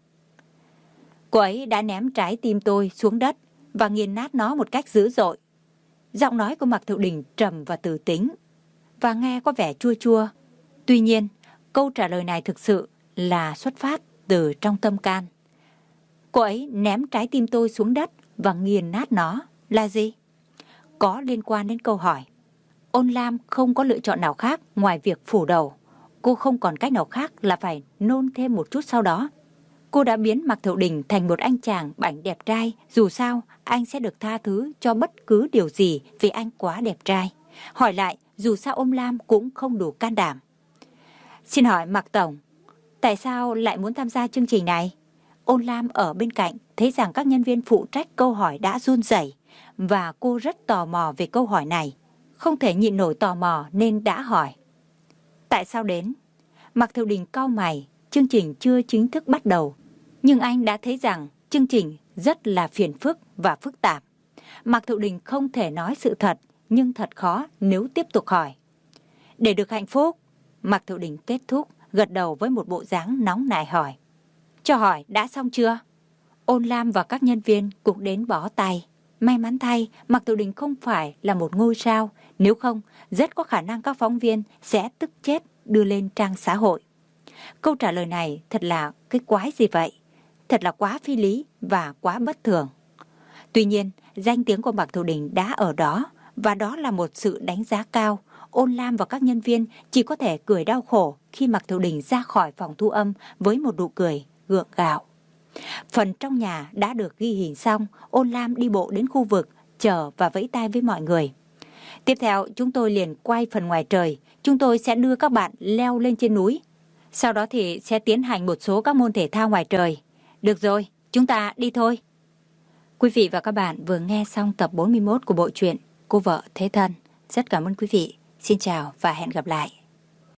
cô ấy đã ném trái tim tôi xuống đất và nghiền nát nó một cách dữ dội. Giọng nói của Mạc Thiệu Đình trầm và từ tính, và nghe có vẻ chua chua. Tuy nhiên, câu trả lời này thực sự là xuất phát từ trong tâm can. Cô ấy ném trái tim tôi xuống đất và nghiền nát nó là gì? Có liên quan đến câu hỏi. Ôn Lam không có lựa chọn nào khác ngoài việc phủ đầu. Cô không còn cách nào khác là phải nôn thêm một chút sau đó. Cô đã biến Mạc Thiệu Đình thành một anh chàng bảnh đẹp trai. Dù sao, anh sẽ được tha thứ cho bất cứ điều gì vì anh quá đẹp trai. Hỏi lại, dù sao Ôn Lam cũng không đủ can đảm. Xin hỏi Mạc Tổng, tại sao lại muốn tham gia chương trình này? Ôn Lam ở bên cạnh thấy rằng các nhân viên phụ trách câu hỏi đã run rẩy và cô rất tò mò về câu hỏi này. Không thể nhịn nổi tò mò nên đã hỏi. Tại sao đến? Mạc Thiệu Đình cau mày, chương trình chưa chính thức bắt đầu. Nhưng anh đã thấy rằng chương trình rất là phiền phức và phức tạp. Mạc Thiệu Đình không thể nói sự thật, nhưng thật khó nếu tiếp tục hỏi. Để được hạnh phúc, Mạc Thiệu Đình kết thúc, gật đầu với một bộ dáng nóng nảy hỏi. Cho hỏi đã xong chưa? Ôn Lam và các nhân viên cũng đến bó tay. May mắn thay, Mạc Thiệu Đình không phải là một ngôi sao, nếu không, rất có khả năng các phóng viên sẽ tức chết đưa lên trang xã hội. Câu trả lời này thật là cái quái gì vậy? Thật là quá phi lý và quá bất thường. Tuy nhiên, danh tiếng của Mạc Thiệu Đình đã ở đó, và đó là một sự đánh giá cao. Ôn Lam và các nhân viên chỉ có thể cười đau khổ khi Mạc Thiệu Đình ra khỏi phòng thu âm với một nụ cười gượng gạo. Phần trong nhà đã được ghi hình xong, Ôn Lam đi bộ đến khu vực, chờ và vẫy tay với mọi người. Tiếp theo, chúng tôi liền quay phần ngoài trời. Chúng tôi sẽ đưa các bạn leo lên trên núi. Sau đó thì sẽ tiến hành một số các môn thể thao ngoài trời. Được rồi, chúng ta đi thôi. Quý vị và các bạn vừa nghe xong tập 41 của bộ truyện Cô Vợ Thế Thân. Rất cảm ơn quý vị. Xin chào và hẹn gặp lại.